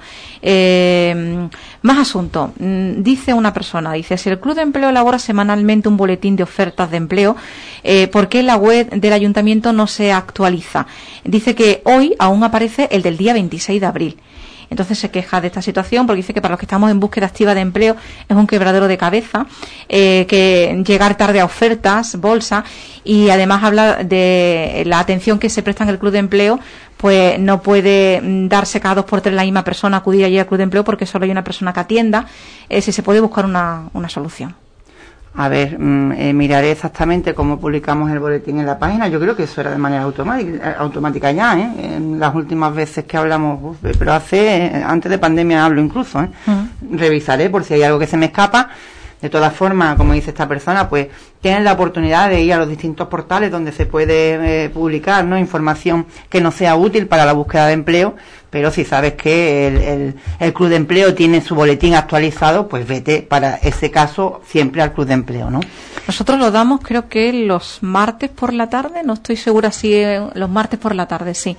Más asunto. Dice una persona, si el Club de Empleo elabora semanalmente un boletín de ofertas de empleo, ¿por qué la web del ayuntamiento no se actualiza? Dice que hoy aún aparece el del día 26 de abril. Entonces se queja de esta situación porque dice que para los que estamos en búsqueda activa de empleo es un quebradero de cabeza, que llegar tarde a ofertas, bolsa, y además habla de la atención que se presta en el Club de Empleo, pues no puede darse cada 2 por 3 la misma persona acudir allí al Club de Empleo porque solo hay una persona que atienda, si se puede buscar una solución. A ver, miraré exactamente cómo publicamos el boletín en la página. Yo creo que eso era de manera automática ya, en las últimas veces que hablamos, pero antes de pandemia hablo incluso, Revisaré por si hay algo que se me escapa. De todas formas, como dice esta persona, pues tienen la oportunidad de ir a los distintos portales donde se puede publicar, ¿no?, información que no sea útil para la búsqueda de empleo, pero si sabes que el Club de Empleo tiene su boletín actualizado, pues vete para ese caso siempre al Club de Empleo, ¿no? Nosotros lo damos, creo que los martes por la tarde, no estoy segura si los martes por la tarde, sí.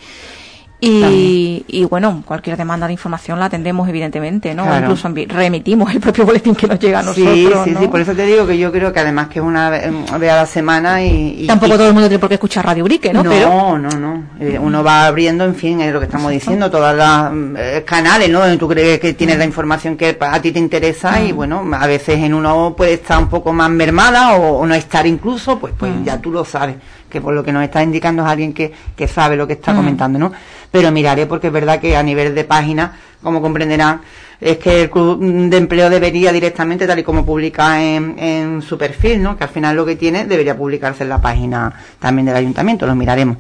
Y bueno, cualquier demanda de información la atendemos evidentemente, ¿no? Claro. Incluso remitimos el propio boletín que nos llega a nosotros, sí, ¿no? Sí, por eso te digo que yo creo que además que es una vez a la semana y tampoco todo el mundo tiene por qué escuchar Radio Urique, ¿no? No. Uno va abriendo, en fin, es lo que estamos diciendo, todas las canales, ¿no? Donde tú crees que tienes la información que a ti te interesa y bueno, a veces en uno puede estar un poco más mermada o no estar incluso, pues ya tú lo sabes, que por lo que nos está indicando es alguien que sabe lo que está comentando, ¿no? Pero miraré, porque es verdad que a nivel de página, como comprenderán, es que el Club de Empleo debería directamente, tal y como publica en su perfil, ¿no?, que al final lo que tiene debería publicarse en la página también del ayuntamiento, lo miraremos.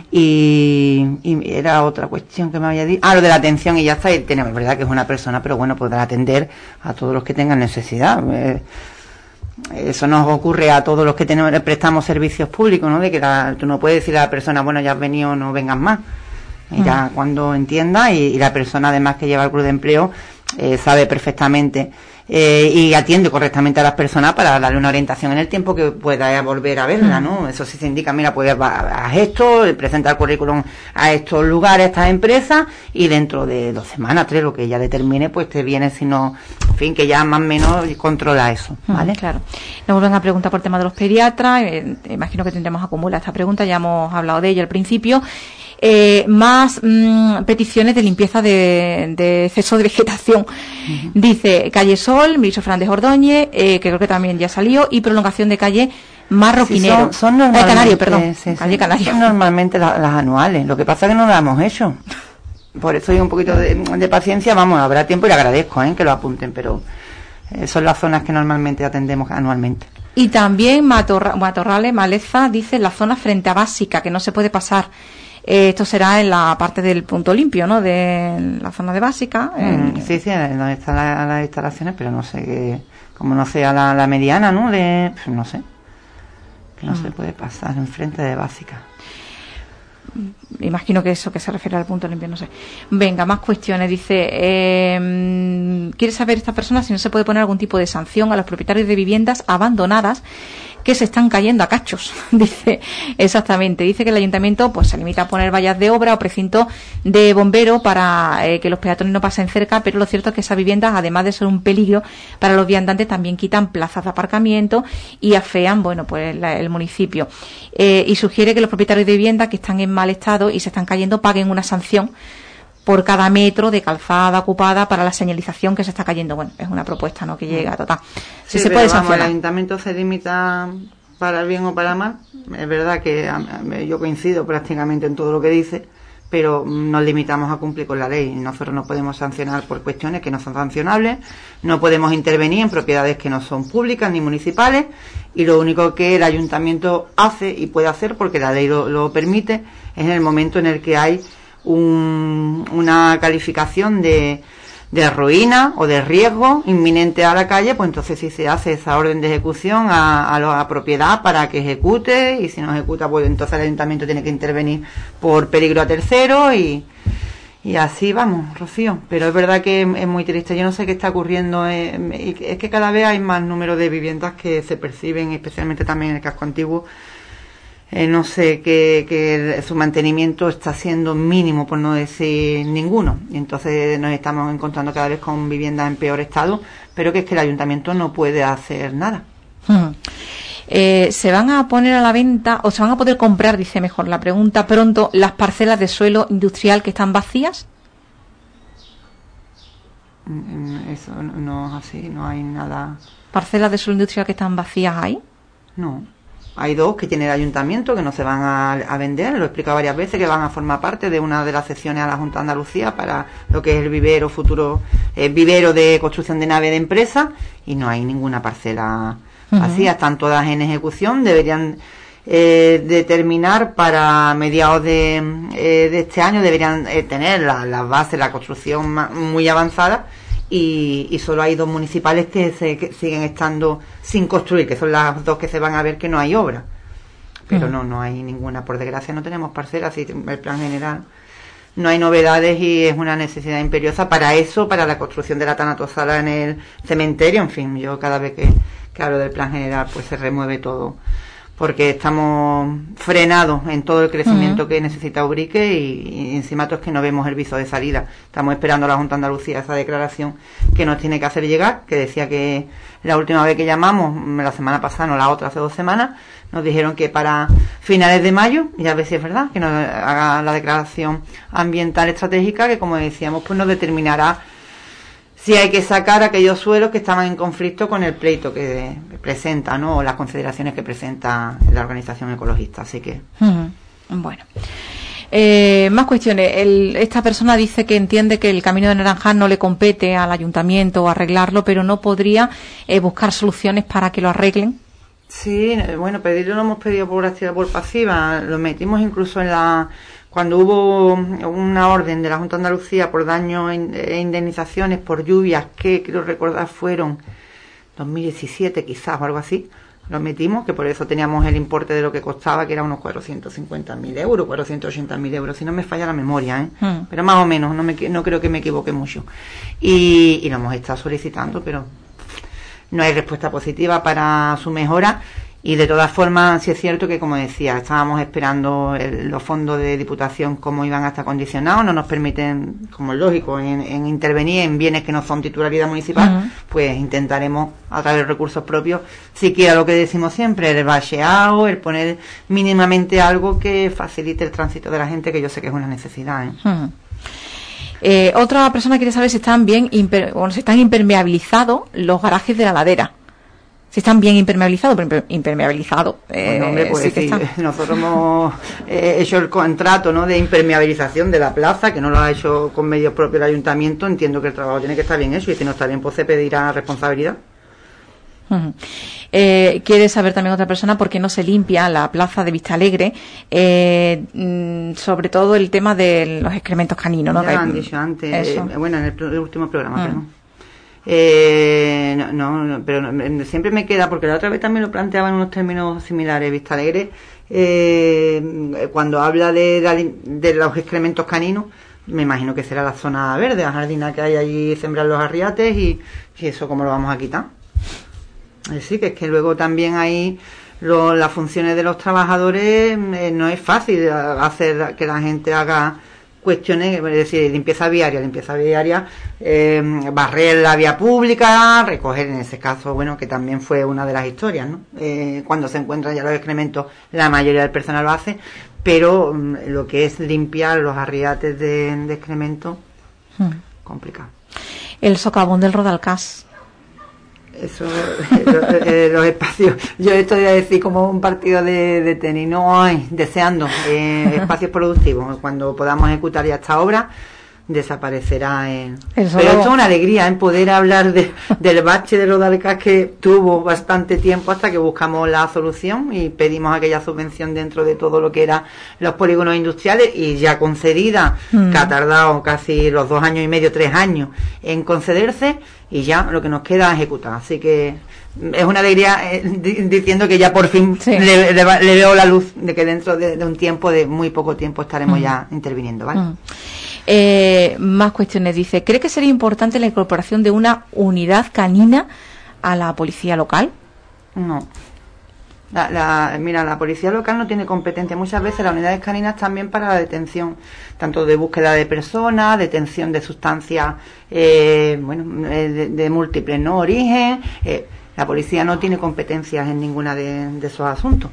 Y era otra cuestión que me había dicho, lo de la atención, y ya está, y tenemos, es verdad que es una persona, pero bueno, podrá atender a todos los que tengan necesidad. Eso nos ocurre a todos los que prestamos servicios públicos, ¿no?, de que tú no puedes decir a la persona, bueno, ya has venido, no vengas más. Ya cuando entienda, y la persona además que lleva el Club de Empleo sabe perfectamente y atiende correctamente a las personas para darle una orientación en el tiempo que pueda volver a verla, ¿no? Eso sí se indica, mira, pues haz esto, presenta el currículum a estos lugares, a estas empresas, y dentro de 2 semanas, 3, lo que ella determine, pues te viene, si no, en fin, que ya más o menos controla eso, ¿vale? Claro. Nos vuelven a preguntar por el tema de los pediatras, imagino que tendremos acumulada esta pregunta, ya hemos hablado de ella al principio. Más peticiones de limpieza de exceso de vegetación. Dice calle Sol, Ministro Fernández Ordóñez, que creo que también ya salió, y prolongación de calle Marro Pinero. Son normalmente, Canario, perdón. Calle Canario. Son normalmente las anuales. Lo que pasa es que no las hemos hecho. Por eso hay un poquito de paciencia. Vamos, habrá tiempo, y le agradezco que lo apunten, pero son las zonas que normalmente atendemos anualmente. Y también matorrales, maleza, dice la zona frente a Básica, que no se puede pasar. Esto será en la parte del punto limpio, ¿no?, de la zona de Básica. Sí, donde están las instalaciones, pero no sé, como no sea la mediana, ¿no?, no sé, que no se puede pasar enfrente de Básica. Imagino que eso, que se refiere al punto limpio, no sé. Venga, más cuestiones. Dice, quiere saber esta persona si no se puede poner algún tipo de sanción a los propietarios de viviendas abandonadas que se están cayendo a cachos. Dice, exactamente. Dice que el ayuntamiento pues se limita a poner vallas de obra o precintos de bombero para que los peatones no pasen cerca, pero lo cierto es que esas viviendas, además de ser un peligro para los viandantes, también quitan plazas de aparcamiento y afean, bueno, pues el municipio. Y sugiere que los propietarios de viviendas que están en mal estado y se están cayendo paguen una sanción por cada metro de calzada ocupada para la señalización que se está cayendo. Bueno, es una propuesta, ¿no?, que llega, total. Sí, se puede sancionar. El ayuntamiento se limita para bien o para mal. Es verdad que yo coincido prácticamente en todo lo que dice, pero nos limitamos a cumplir con la ley. Nosotros no podemos sancionar por cuestiones que no son sancionables, no podemos intervenir en propiedades que no son públicas ni municipales, y lo único que el ayuntamiento hace y puede hacer, porque la ley lo permite, es en el momento en el que hay una calificación de ruina o de riesgo inminente a la calle, pues entonces sí se hace esa orden de ejecución a la propiedad para que ejecute, y si no ejecuta, pues entonces el ayuntamiento tiene que intervenir por peligro a terceros, y así vamos, Rocío. Pero es verdad que es muy triste. Yo no sé qué está ocurriendo, y es que cada vez hay más número de viviendas que se perciben, especialmente también en el casco antiguo. No sé, que su mantenimiento está siendo mínimo, por no decir ninguno, y entonces nos estamos encontrando cada vez con viviendas en peor estado, pero que es que el ayuntamiento no puede hacer nada. ¿Se van a poner a la venta o se van a poder comprar, dice mejor la pregunta, pronto las parcelas de suelo industrial que están vacías? Eso no es así, no hay nada. ¿Parcelas de suelo industrial que están vacías hay? No. Hay 2 que tiene el ayuntamiento que no se van a vender, lo he explicado varias veces, que van a formar parte de una de las cesiones a la Junta de Andalucía para lo que es el vivero futuro, vivero de construcción de nave de empresa, y no hay ninguna parcela vacía, están todas en ejecución, deberían de terminar para mediados de este año, deberían tener las bases, la construcción muy avanzada. Y solo hay 2 municipales que siguen estando sin construir, que son las 2 que se van a ver que no hay obra. Pero no hay ninguna, por desgracia no tenemos parcelas, y el plan general no hay novedades, y es una necesidad imperiosa para eso, para la construcción de la tanatosala en el cementerio. En fin, yo cada vez que hablo del plan general pues se remueve todo, porque estamos frenados en todo el crecimiento que necesita Ubrique, y encima todo es que no vemos el viso de salida. Estamos esperando a la Junta de Andalucía esa declaración que nos tiene que hacer llegar, que decía que la última vez que llamamos, la semana pasada, no la otra, hace 2 semanas, nos dijeron que para finales de mayo, y a ver si es verdad, que nos haga la declaración ambiental estratégica, que como decíamos, pues nos determinará si hay que sacar aquellos suelos que estaban en conflicto con el pleito que presenta, ¿no?, o las consideraciones que presenta la organización ecologista. Así que bueno, más cuestiones. Esta persona dice que entiende que el Camino de Naranjal no le compete al ayuntamiento arreglarlo, pero no podría buscar soluciones para que lo arreglen. Sí, bueno, pedirlo lo hemos pedido por activa o por pasiva. Lo metimos incluso cuando hubo una orden de la Junta de Andalucía por daños e indemnizaciones por lluvias, que creo recordar fueron 2017 quizás o algo así. Lo metimos, que por eso teníamos el importe de lo que costaba, que era unos 450.000 euros, 480.000 euros, si no me falla la memoria, pero más o menos, no creo que me equivoque mucho. Y lo hemos estado solicitando, pero no hay respuesta positiva para su mejora. Y de todas formas, sí es cierto que, como decía, estábamos esperando los fondos de Diputación cómo iban a estar condicionados, no nos permiten, como es lógico, en intervenir en bienes que no son titularidad municipal, pues intentaremos, a través de recursos propios, siquiera lo que decimos siempre, el bacheado, el poner mínimamente algo que facilite el tránsito de la gente, que yo sé que es una necesidad, Otra persona quiere saber si están bien si están impermeabilizados los garajes de la ladera. Si están bien impermeabilizados, Bueno, hombre, pues sí, nosotros hemos hecho el contrato, ¿no?, de impermeabilización de la plaza, que no lo ha hecho con medios propios el ayuntamiento. Entiendo que el trabajo tiene que estar bien hecho, y si no está bien, pues se pedirá responsabilidad. Quiere saber también otra persona por qué no se limpia la plaza de Vistalegre, sobre todo el tema de los excrementos caninos, ¿no? Ya lo han dicho antes, bueno, en el último programa, perdón. Pero siempre me queda, porque la otra vez también lo planteaba en unos términos similares. Vistalegre, cuando habla de los excrementos caninos, me imagino que será la zona verde, la jardina que hay allí, sembrar los arriates, y eso cómo lo vamos a quitar. Así que es que luego también hay las funciones de los trabajadores, no es fácil hacer que la gente haga cuestiones, es decir, limpieza viaria, barrer la vía pública, recoger, en ese caso, bueno, que también fue una de las historias, ¿no? Cuando se encuentran ya los excrementos, la mayoría del personal lo hace, pero lo que es limpiar los arriates de excremento, complicado. El socavón del Rodalcás. Eso, los espacios, yo estoy a decir como un partido de tenis, no hay, deseando espacios productivos. Cuando podamos ejecutar ya esta obra, desaparecerá. Pero esto es una alegría en poder hablar del bache de Rodalcas, que tuvo bastante tiempo hasta que buscamos la solución y pedimos aquella subvención dentro de todo lo que eran los polígonos industriales, y ya concedida, que ha tardado casi los 2 años y medio, 3 años en concederse, y ya lo que nos queda es ejecutar. Así que es una alegría diciendo que ya por fin le veo la luz de que dentro de un tiempo, de muy poco tiempo, estaremos ya interviniendo, ¿vale? Más cuestiones. Dice, ¿cree que sería importante la incorporación de una unidad canina a la policía local? No. Mira, la policía local no tiene competencia. Muchas veces las unidades caninas también para la detención, tanto de búsqueda de personas, detención de sustancias, de múltiples origen. La policía no tiene competencias en ninguna de esos asuntos.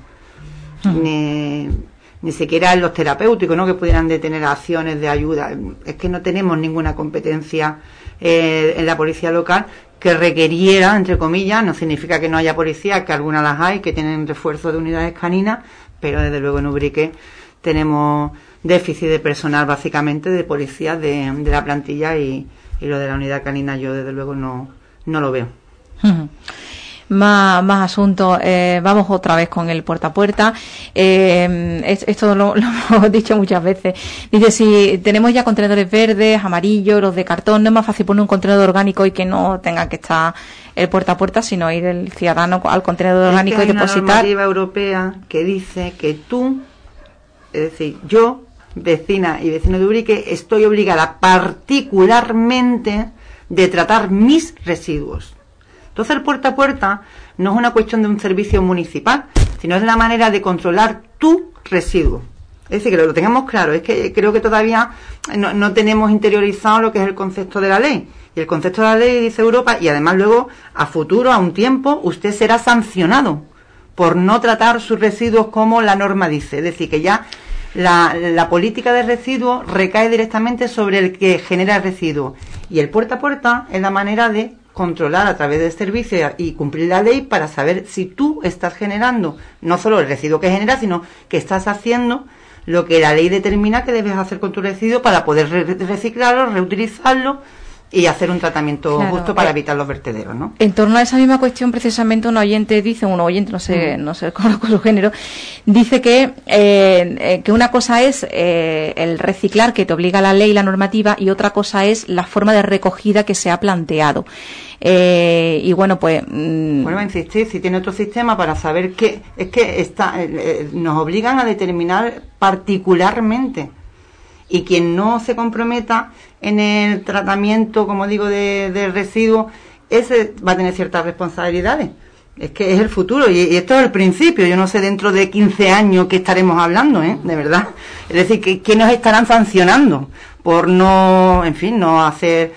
Ni siquiera en los terapéuticos, ¿no?, que pudieran detener acciones de ayuda. Es que no tenemos ninguna competencia en la policía local que requeriera, entre comillas. No significa que no haya policías, que algunas las hay, que tienen refuerzo de unidades caninas, pero desde luego en Ubrique tenemos déficit de personal, básicamente, de policías de la plantilla, y lo de la unidad canina yo desde luego no lo veo. Más asuntos. Vamos otra vez con el puerta a puerta. Esto lo hemos dicho muchas veces. Dice, si tenemos ya contenedores verdes, amarillos, los de cartón, no es más fácil poner un contenedor orgánico y que no tenga que estar el puerta a puerta, sino ir el ciudadano al contenedor orgánico y depositar. Hay una normativa europea que dice que tú, es decir, yo, vecina y vecino de Ubrique, estoy obligada particularmente de tratar mis residuos. Entonces el puerta a puerta no es una cuestión de un servicio municipal, sino es la manera de controlar tu residuo. Es decir, que lo tengamos claro. Es que creo que todavía no tenemos interiorizado lo que es el concepto de la ley. Y el concepto de la ley dice Europa, y además luego, a futuro, a un tiempo, usted será sancionado por no tratar sus residuos como la norma dice. Es decir, que ya la política de residuos recae directamente sobre el que genera el residuo. Y el puerta a puerta es la manera de controlar a través del servicio y cumplir la ley para saber si tú estás generando no solo el residuo que generas, sino que estás haciendo lo que la ley determina que debes hacer con tu residuo para poder reciclarlo, reutilizarlo y hacer un tratamiento justo para evitar los vertederos, ¿no? En torno a esa misma cuestión, precisamente, un oyente, no sé conozco su género, dice que una cosa es el reciclar, que te obliga la ley y la normativa, y otra cosa es la forma de recogida que se ha planteado. Y bueno, pues vuelvo a insistir, si tiene otro sistema para saber que es que nos obligan a determinar particularmente, y quien no se comprometa en el tratamiento, como digo, de residuos, ese va a tener ciertas responsabilidades. Es que es el futuro, y esto es el principio. Yo no sé dentro de 15 años qué estaremos hablando, de verdad. Es decir, que nos estarán sancionando por no hacer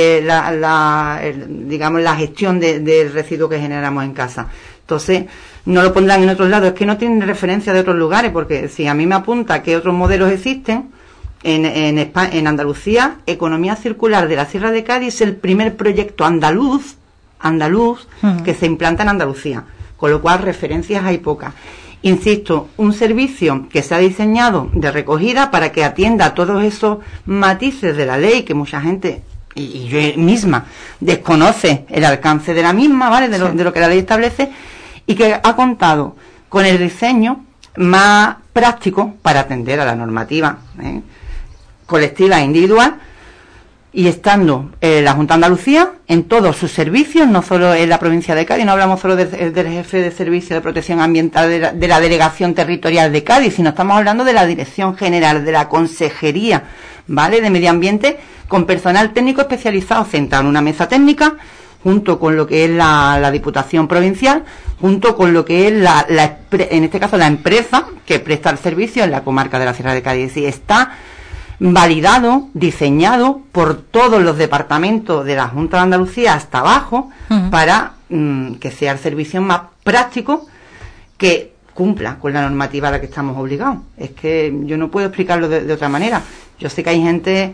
la gestión del residuo que generamos en casa. Entonces, no lo pondrán en otros lados. Es que no tienen referencia de otros lugares, porque si a mí me apunta que otros modelos existen, en Andalucía, Economía Circular de la Sierra de Cádiz es el primer proyecto andaluz que se implanta en Andalucía, con lo cual referencias hay pocas. Insisto, un servicio que se ha diseñado de recogida para que atienda a todos esos matices de la ley que mucha gente, y yo misma, desconoce el alcance de la misma, ¿vale? De lo que la ley establece, y que ha contado con el diseño más práctico para atender a la normativa colectiva e individual, y estando la Junta de Andalucía en todos sus servicios, no solo en la provincia de Cádiz. No hablamos solo del jefe de servicio de protección ambiental de la delegación territorial de Cádiz, sino estamos hablando de la Dirección General de la Consejería, ¿vale?, de Medio Ambiente, con personal técnico especializado sentado en una mesa técnica, junto con lo que es la Diputación Provincial, junto con lo que es en este caso la empresa que presta el servicio en la comarca de la Sierra de Cádiz. Y está validado, diseñado por todos los departamentos de la Junta de Andalucía hasta abajo, para que sea el servicio más práctico, que cumpla con la normativa a la que estamos obligados. Es que yo no puedo explicarlo de otra manera. Yo sé que hay gente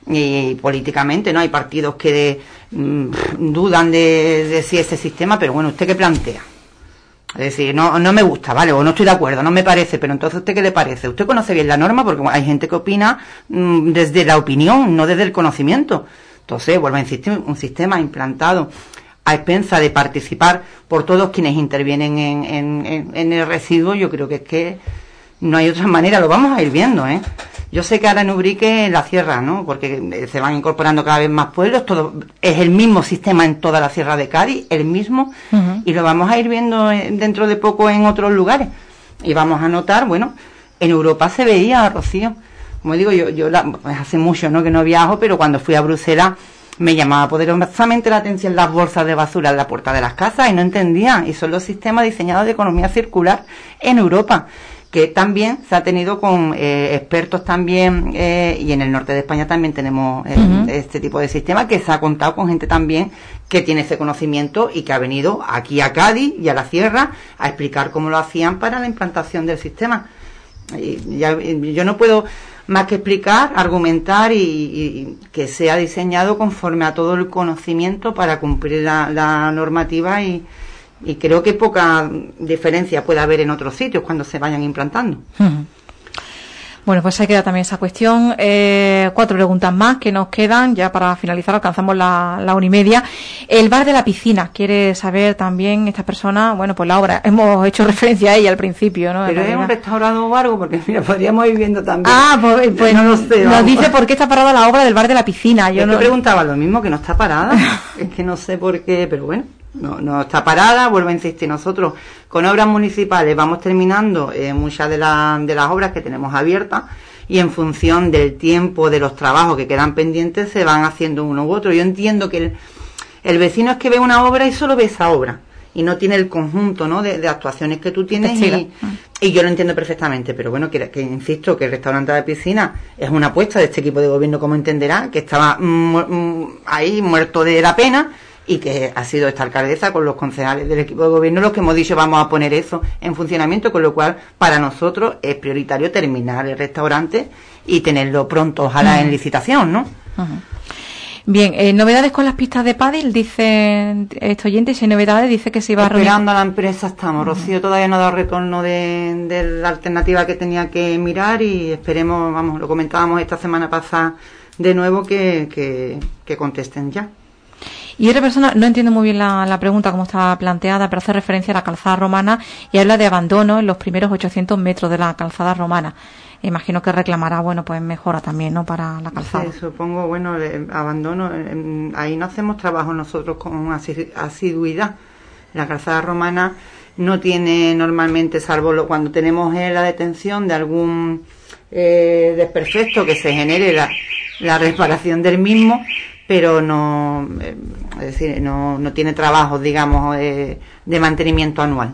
y políticamente, ¿no? Hay partidos que dudan de si ese sistema, pero bueno, ¿usted qué plantea? Es decir, no me gusta, ¿vale? O no estoy de acuerdo, no me parece, pero entonces ¿usted qué le parece? ¿Usted conoce bien la norma? Porque hay gente que opina desde la opinión, no desde el conocimiento. Entonces, vuelvo a insistir, un sistema implantado a expensa de participar por todos quienes intervienen en el residuo, yo creo que es que no hay otra manera, lo vamos a ir viendo, ¿eh? Yo sé que ahora en Ubrique la sierra, ¿no? Porque se van incorporando cada vez más pueblos, todo es el mismo sistema en toda la sierra de Cádiz, el mismo, y lo vamos a ir viendo dentro de poco en otros lugares. Y vamos a notar, bueno, en Europa se veía, Rocío, como digo, yo hace mucho, ¿no?, que no viajo, pero cuando fui a Bruselas me llamaba poderosamente la atención las bolsas de basura en la puerta de las casas y no entendía, y son los sistemas diseñados de economía circular en Europa, que también se ha tenido con expertos también, y en el norte de España también tenemos este tipo de sistema, que se ha contado con gente también que tiene ese conocimiento y que ha venido aquí a Cádiz y a la sierra a explicar cómo lo hacían para la implantación del sistema. Y yo no puedo más que explicar, argumentar y que sea diseñado conforme a todo el conocimiento para cumplir la normativa y creo que poca diferencia puede haber en otros sitios cuando se vayan implantando. Bueno, pues ahí queda también esa cuestión. 4 preguntas más que nos quedan, ya para finalizar, alcanzamos la 1:30. El bar de la piscina, quiere saber también esta persona, bueno, pues la obra, hemos hecho referencia a ella al principio, ¿no? Pero es un restaurado o algo, porque mira, podríamos ir viendo también. Pues no lo sé. Nos dice por qué está parada la obra del bar de la piscina. Yo no preguntaba lo mismo, que no está parada. Es que no sé por qué, pero bueno. No está parada, vuelvo a insistir, nosotros con obras municipales vamos terminando muchas de las obras que tenemos abiertas y en función del tiempo, de los trabajos que quedan pendientes, se van haciendo uno u otro. Yo entiendo que el vecino es que ve una obra y solo ve esa obra y no tiene el conjunto, ¿no?, de actuaciones que tú tienes y yo lo entiendo perfectamente, pero bueno, que insisto que el restaurante de piscina es una apuesta de este equipo de gobierno, como entenderá, que estaba ahí muerto de la pena, y que ha sido esta alcaldesa con los concejales del equipo de gobierno los que hemos dicho vamos a poner eso en funcionamiento, con lo cual para nosotros es prioritario terminar el restaurante y tenerlo pronto, ojalá en licitación, ¿no? Bien, novedades con las pistas de pádel, dice este oyente, si hay novedades, dice que se iba a reunir. Esperando a la empresa estamos, Rocío todavía no ha dado retorno de la alternativa que tenía que mirar y esperemos, vamos, lo comentábamos esta semana pasada de nuevo, que contesten ya. Y otra persona, no entiendo muy bien la pregunta como está planteada, pero hace referencia a la calzada romana y habla de abandono en los primeros 800 metros de la calzada romana. Imagino que reclamará, bueno, pues mejora también, ¿no?, para la calzada. Sí, supongo, bueno, abandono, ahí no hacemos trabajo nosotros con asiduidad. La calzada romana no tiene normalmente, salvo cuando tenemos la detención de algún desperfecto que se genere la reparación del mismo, pero no, es decir, no tiene trabajos, digamos, de mantenimiento anual.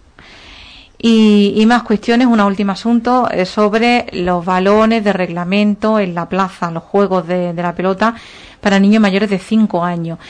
Y más cuestiones, un último asunto sobre los balones de reglamento en la plaza, los juegos de la pelota para niños mayores de 5 años.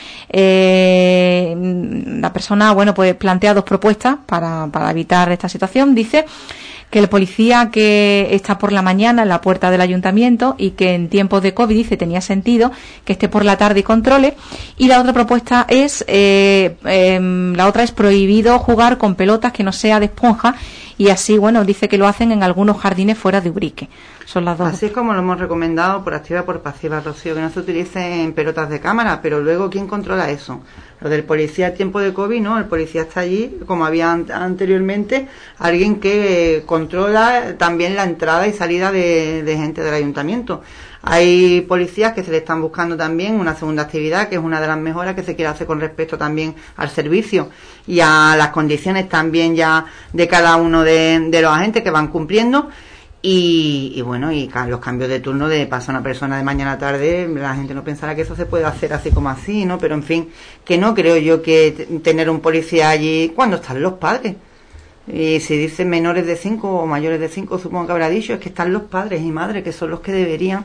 La persona, bueno, pues plantea 2 propuestas para evitar esta situación. Dice que el policía que está por la mañana en la puerta del ayuntamiento y que en tiempos de COVID, dice, tenía sentido que esté por la tarde y controle. Y la otra propuesta es, prohibido jugar con pelotas que no sea de esponja, y así, bueno, dice que lo hacen en algunos jardines fuera de Ubrique. Son las 2. Así es como lo hemos recomendado por activa y por pasiva, Rocío, que no se utilicen pelotas de cámara, pero luego ¿quién controla eso? Lo del policía en tiempo de COVID, no, el policía está allí, como había anteriormente, alguien que controla también la entrada y salida de gente del ayuntamiento. Hay policías que se le están buscando también una segunda actividad, que es una de las mejoras que se quiere hacer con respecto también al servicio y a las condiciones también ya de cada uno de los agentes que van cumpliendo. Y bueno, y los cambios de turno de pasa una persona de mañana a tarde, la gente no pensará que eso se puede hacer así como así, ¿no? Pero en fin, que no creo yo que tener un policía allí cuando están los padres. Y si dicen menores de 5 o mayores de 5, supongo que habrá dicho, es que están los padres y madres, que son los que deberían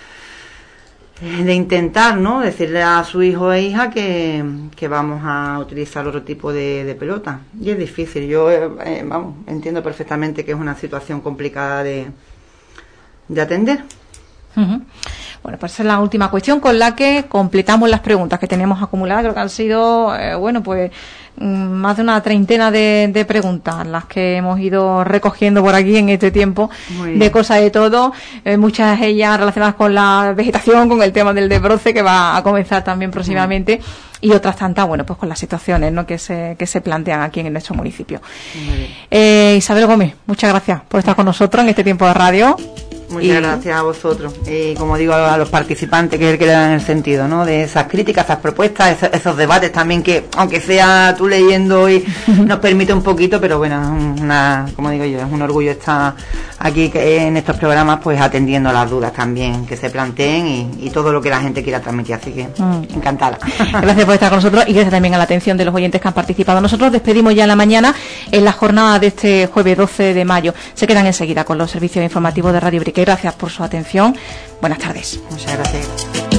de intentar, ¿no?, decirle a su hijo e hija que vamos a utilizar otro tipo de pelota. Y es difícil, yo entiendo perfectamente que es una situación complicada de atender. Bueno, pues es la última cuestión con la que completamos las preguntas que teníamos acumuladas. Creo que han sido, más de una treintena de preguntas las que hemos ido recogiendo por aquí en este tiempo, de cosas de todo, muchas de ellas relacionadas con la vegetación, con el tema del desbroce que va a comenzar también próximamente, y otras tantas, pues con las situaciones, ¿no?, que se plantean aquí en nuestro municipio. Isabel Gómez, muchas gracias por estar con nosotros en este tiempo de radio. Muchas gracias a vosotros y, como digo, a los participantes, que es el que le dan el sentido, ¿no?, de esas críticas, esas propuestas, esos debates también, que aunque sea tú leyendo y nos permite un poquito, pero bueno, como digo yo, es un orgullo estar aquí en estos programas, pues atendiendo a las dudas también que se planteen y todo lo que la gente quiera transmitir, así que encantada. Gracias por estar con nosotros y gracias también a la atención de los oyentes que han participado. Nosotros despedimos ya en la mañana en la jornada de este jueves 12 de mayo. Se quedan enseguida con los servicios informativos de Radio Brique. Gracias por su atención. Buenas tardes. Muchas gracias.